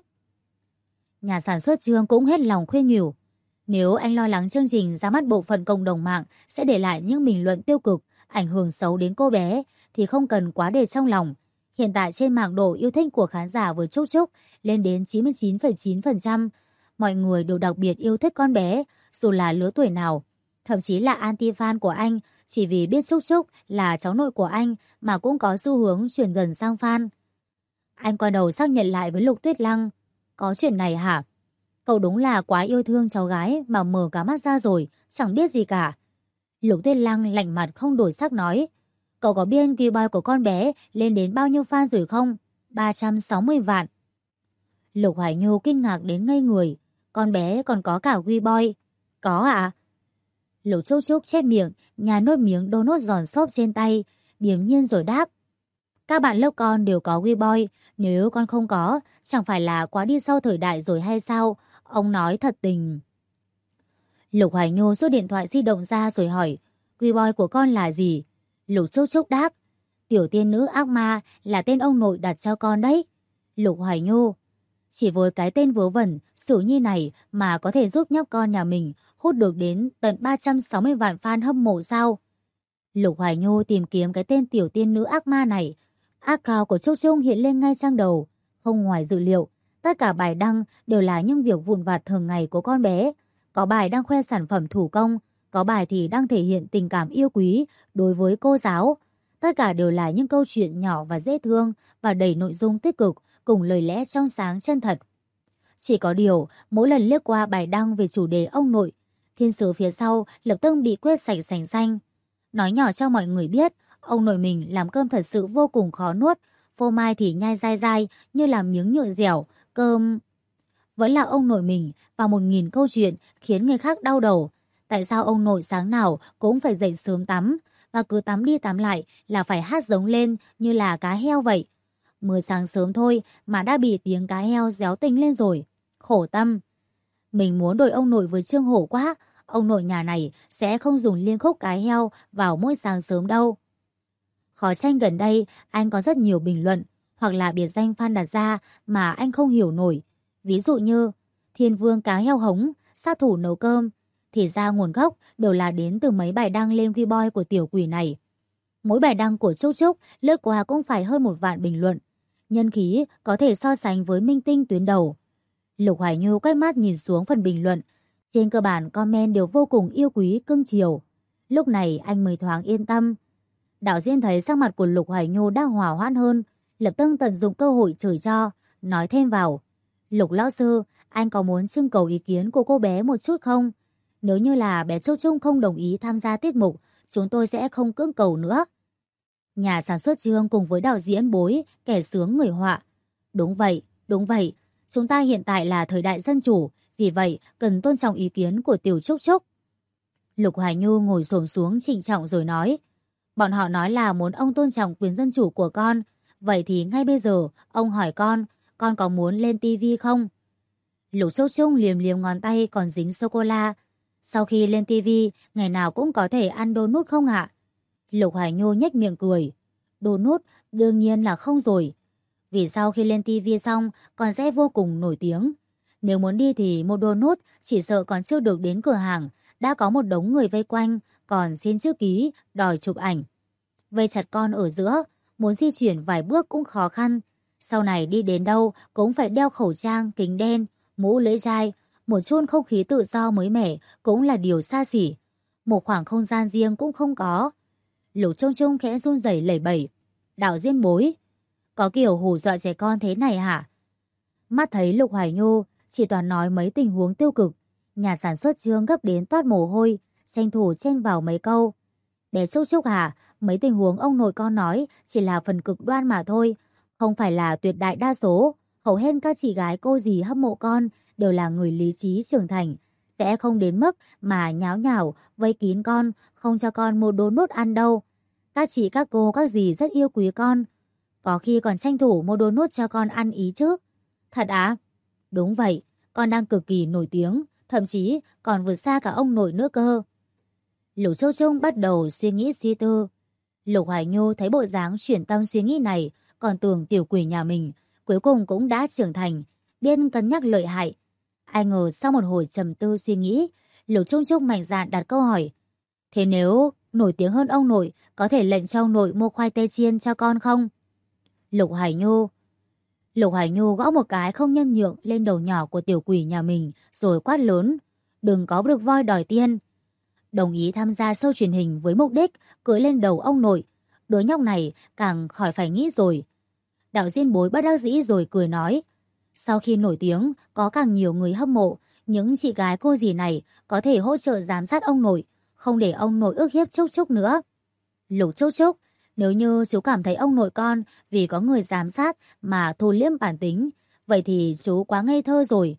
Nhà sản xuất Trương cũng hết lòng khuyên nhủ. Nếu anh lo lắng chương trình ra mắt bộ phận cộng đồng mạng sẽ để lại những bình luận tiêu cực, ảnh hưởng xấu đến cô bé, thì không cần quá để trong lòng. Hiện tại trên mạng độ yêu thích của khán giả với Trúc Trúc lên đến 99,9%. Mọi người đều đặc biệt yêu thích con bé, dù là lứa tuổi nào. Thậm chí là anti-fan của anh, chỉ vì biết Trúc Trúc là cháu nội của anh mà cũng có xu hướng chuyển dần sang fan. Anh quay đầu xác nhận lại với Lục Tuyết Lăng. Có chuyện này hả? Cậu đúng là quá yêu thương cháu gái mà mở cả mắt ra rồi, chẳng biết gì cả. Lục Tuyết Lăng lạnh mặt không đổi sắc nói. Cậu có biết Gboy của con bé lên đến bao nhiêu fan rồi không? 360 vạn. Lục Hoài Nhu kinh ngạc đến ngây người. Con bé còn có cả Gboy. Có ạ? Lục Trúc Trúc chép miệng, nhai nốt miếng donut giòn xốp trên tay, điềm nhiên rồi đáp. Các bạn lớp con đều có Gboy, nếu con không có, chẳng phải là quá đi sau thời đại rồi hay sao? Ông nói thật tình. Lục Hoài Nhu rút điện thoại di động ra rồi hỏi, Gboy của con là gì? Lục Trúc Trúc đáp, tiểu tiên nữ ác ma là tên ông nội đặt cho con đấy. Lục Hoài Nhu, chỉ với cái tên vớ vẩn, xỉu nhi này mà có thể giúp nhóc con nhà mình hút được đến tận 360 vạn fan hâm mộ sao? Lục Hoài Nhu tìm kiếm cái tên tiểu tiên nữ ác ma này. Account của Trúc Trúc hiện lên ngay trang đầu. Không ngoài dự liệu, tất cả bài đăng đều là những việc vụn vặt thường ngày của con bé. Có bài đang khoe sản phẩm thủ công, có bài thì đang thể hiện tình cảm yêu quý đối với cô giáo. Tất cả đều là những câu chuyện nhỏ và dễ thương và đầy nội dung tích cực cùng lời lẽ trong sáng chân thật. Chỉ có điều, mỗi lần liếc qua bài đăng về chủ đề ông nội, thiên sứ phía sau lập tức bị quét sạch sành xanh. Nói nhỏ cho mọi người biết, ông nội mình làm cơm thật sự vô cùng khó nuốt, phô mai thì nhai dai dai như làm miếng nhựa dẻo, cơm... Vẫn là ông nội mình và 1000 câu chuyện khiến người khác đau đầu. Tại sao ông nội sáng nào cũng phải dậy sớm tắm, và cứ tắm đi tắm lại là phải hát giống lên như là cá heo vậy. Mới sáng sớm thôi mà đã bị tiếng cá heo réo tinh lên rồi. Khổ tâm. Mình muốn đổi ông nội với Trương Hổ quá. Ông nội nhà này sẽ không dùng liên khúc cá heo vào mỗi sáng sớm đâu. Khó tranh gần đây anh có rất nhiều bình luận hoặc là biệt danh fan đặt ra mà anh không hiểu nổi. Ví dụ như Thiên Vương cá heo hống, sát thủ nấu cơm. Thì ra nguồn gốc đều là đến từ mấy bài đăng lên Gboy của tiểu quỷ này. Mỗi bài đăng của Trúc Trúc lướt qua cũng phải hơn 1 vạn bình luận. Nhân khí có thể so sánh với minh tinh tuyến đầu. Lục Hoài Nhu quét mắt nhìn xuống phần bình luận. Trên cơ bản comment đều vô cùng yêu quý cưng chiều. Lúc này anh mới thoáng yên tâm. Đạo diễn thấy sắc mặt của Lục Hoài Nhu đang hòa hoãn hơn, lập tức tận dụng cơ hội chửi cho, nói thêm vào. Lục lão sư, anh có muốn trưng cầu ý kiến của cô bé một chút không? Nếu như là bé Trúc Trúc không đồng ý tham gia tiết mục, chúng tôi sẽ không cưỡng cầu nữa. Nhà sản xuất Trương cùng với đạo diễn Bối, kẻ sướng người họa. Đúng vậy. Chúng ta hiện tại là thời đại dân chủ, vì vậy cần tôn trọng ý kiến của Tiểu Trúc Trúc. Lục Hoài Nhu ngồi xổm xuống trịnh trọng rồi nói. Bọn họ nói là muốn ông tôn trọng quyền dân chủ của con. Vậy thì ngay bây giờ ông hỏi con có muốn lên tivi không? Lục Trúc Trúc liếm liếm ngón tay còn dính sô-cô-la. Sau khi lên tivi, ngày nào cũng có thể ăn donut không ạ? Lục Hoài Nhu nhếch miệng cười. Donut đương nhiên là không rồi. Vì sau khi lên tivi xong, con sẽ vô cùng nổi tiếng. Nếu muốn đi thì mua donut, chỉ sợ còn chưa được đến cửa hàng. Đã có một đống người vây quanh, còn xin chữ ký, đòi chụp ảnh. Vây chặt con ở giữa, muốn di chuyển vài bước cũng khó khăn. Sau này đi đến đâu cũng phải đeo khẩu trang, kính đen, mũ lưỡi chai. Một chút không khí tự do mới mẻ cũng là điều xa xỉ. Một khoảng không gian riêng cũng không có. Lục Trung Trung khẽ run rẩy lẩy bẩy. Đạo diễn Bối, có kiểu hù dọa trẻ con thế này hả? Mắt thấy Lục Hoài Nhu chỉ toàn nói mấy tình huống tiêu cực. Nhà sản xuất Trương gấp đến toát mồ hôi, tranh thủ chen vào mấy câu. Bé Trúc Trúc hả? Mấy tình huống ông nội con nói chỉ là phần cực đoan mà thôi. Không phải là tuyệt đại đa số. Hầu hết các chị gái cô dì hâm mộ con đều là người lý trí trưởng thành. Sẽ không đến mức mà nháo nhào, vây kín con, không cho con mua donut ăn đâu. Các chị, các cô, các dì rất yêu quý con. Có khi còn tranh thủ mua donut cho con ăn ý chứ. Thật á? Đúng vậy, con đang cực kỳ nổi tiếng, thậm chí còn vượt xa cả ông nội nữa cơ. Lục Châu Trung bắt đầu suy nghĩ suy tư. Lục Hoài Nhu thấy bộ dáng chuyển tâm suy nghĩ này, còn tưởng tiểu quỷ nhà mình cuối cùng cũng đã trưởng thành, biết cân nhắc lợi hại. Ai ngờ sau một hồi trầm tư suy nghĩ, Lục Trung Trung mạnh dạn đặt câu hỏi. Thế nếu nổi tiếng hơn ông nội, có thể lệnh cho ông nội mua khoai tây chiên cho con không? Lục Hoài Nhu gõ một cái không nhân nhượng lên đầu nhỏ của tiểu quỷ nhà mình rồi quát lớn. Đừng có được voi đòi tiên. Đồng ý tham gia show truyền hình với mục đích cưỡi lên đầu ông nội. Đứa nhóc này càng khỏi phải nghĩ rồi. Đạo diễn Bối bất đắc dĩ rồi cười nói. Sau khi nổi tiếng, có càng nhiều người hâm mộ. Những chị gái cô dì này có thể hỗ trợ giám sát ông nội, không để ông nội ức hiếp Trúc Trúc nữa. Lục Trúc Trúc, nếu như chú cảm thấy ông nội con vì có người giám sát mà thu liễm bản tính, vậy thì chú quá ngây thơ rồi.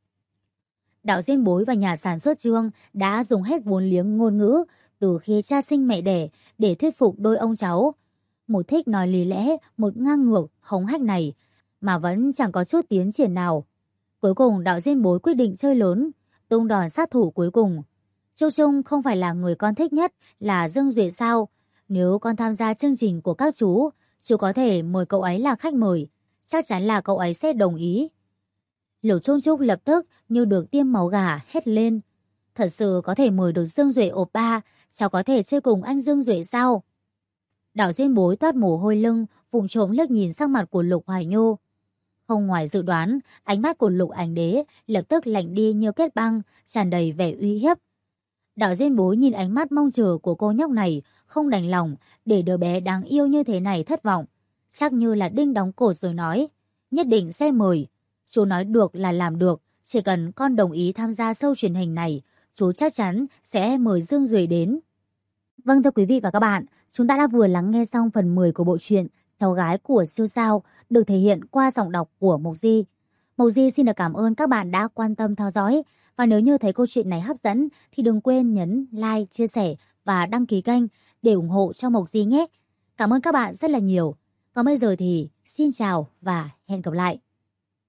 Đạo diễn Bối và nhà sản xuất Trương đã dùng hết vốn liếng ngôn ngữ từ khi cha sinh mẹ đẻ để thuyết phục đôi ông cháu. Một thích nói lý lẽ, một ngang ngược, hống hách này mà vẫn chẳng có chút tiến triển nào. Cuối cùng đạo diễn Bối quyết định chơi lớn, tung đòn sát thủ cuối cùng. Châu Trung không phải là người con thích nhất là Dương Duệ sao? Nếu con tham gia chương trình của các chú có thể mời cậu ấy là khách mời. Chắc chắn là cậu ấy sẽ đồng ý. Lục Trung Trúc lập tức như được tiêm máu gà hét lên. Thật sự có thể mời được Dương Duệ oppa, cháu có thể chơi cùng anh Dương Duệ sao? Đạo diễn Bối toát mồ hôi lưng, vụng trộm liếc nhìn sang mặt của Lục Hoài Nhu. Không ngoài dự đoán, ánh mắt của Lục Ảnh Đế lập tức lạnh đi như kết băng, tràn đầy vẻ uy hiếp. Đạo diễn Bối nhìn ánh mắt mong chờ của cô nhóc này, không đành lòng để đứa bé đáng yêu như thế này thất vọng. Chắc như là đinh đóng cột rồi nói, nhất định sẽ mời. Chú nói được là làm được, chỉ cần con đồng ý tham gia show truyền hình này, chú chắc chắn sẽ mời Dương Duệ đến. Vâng, thưa quý vị và các bạn, chúng ta đã vừa lắng nghe xong phần 10 của bộ truyện Cháu gái của siêu sao được thể hiện qua giọng đọc của Mộc Di. Mộc Di xin được cảm ơn các bạn đã quan tâm theo dõi. Và nếu như thấy câu chuyện này hấp dẫn thì đừng quên nhấn like, chia sẻ và đăng ký kênh để ủng hộ cho Mộc Di nhé. Cảm ơn các bạn rất là nhiều. Còn bây giờ thì xin chào và hẹn gặp lại.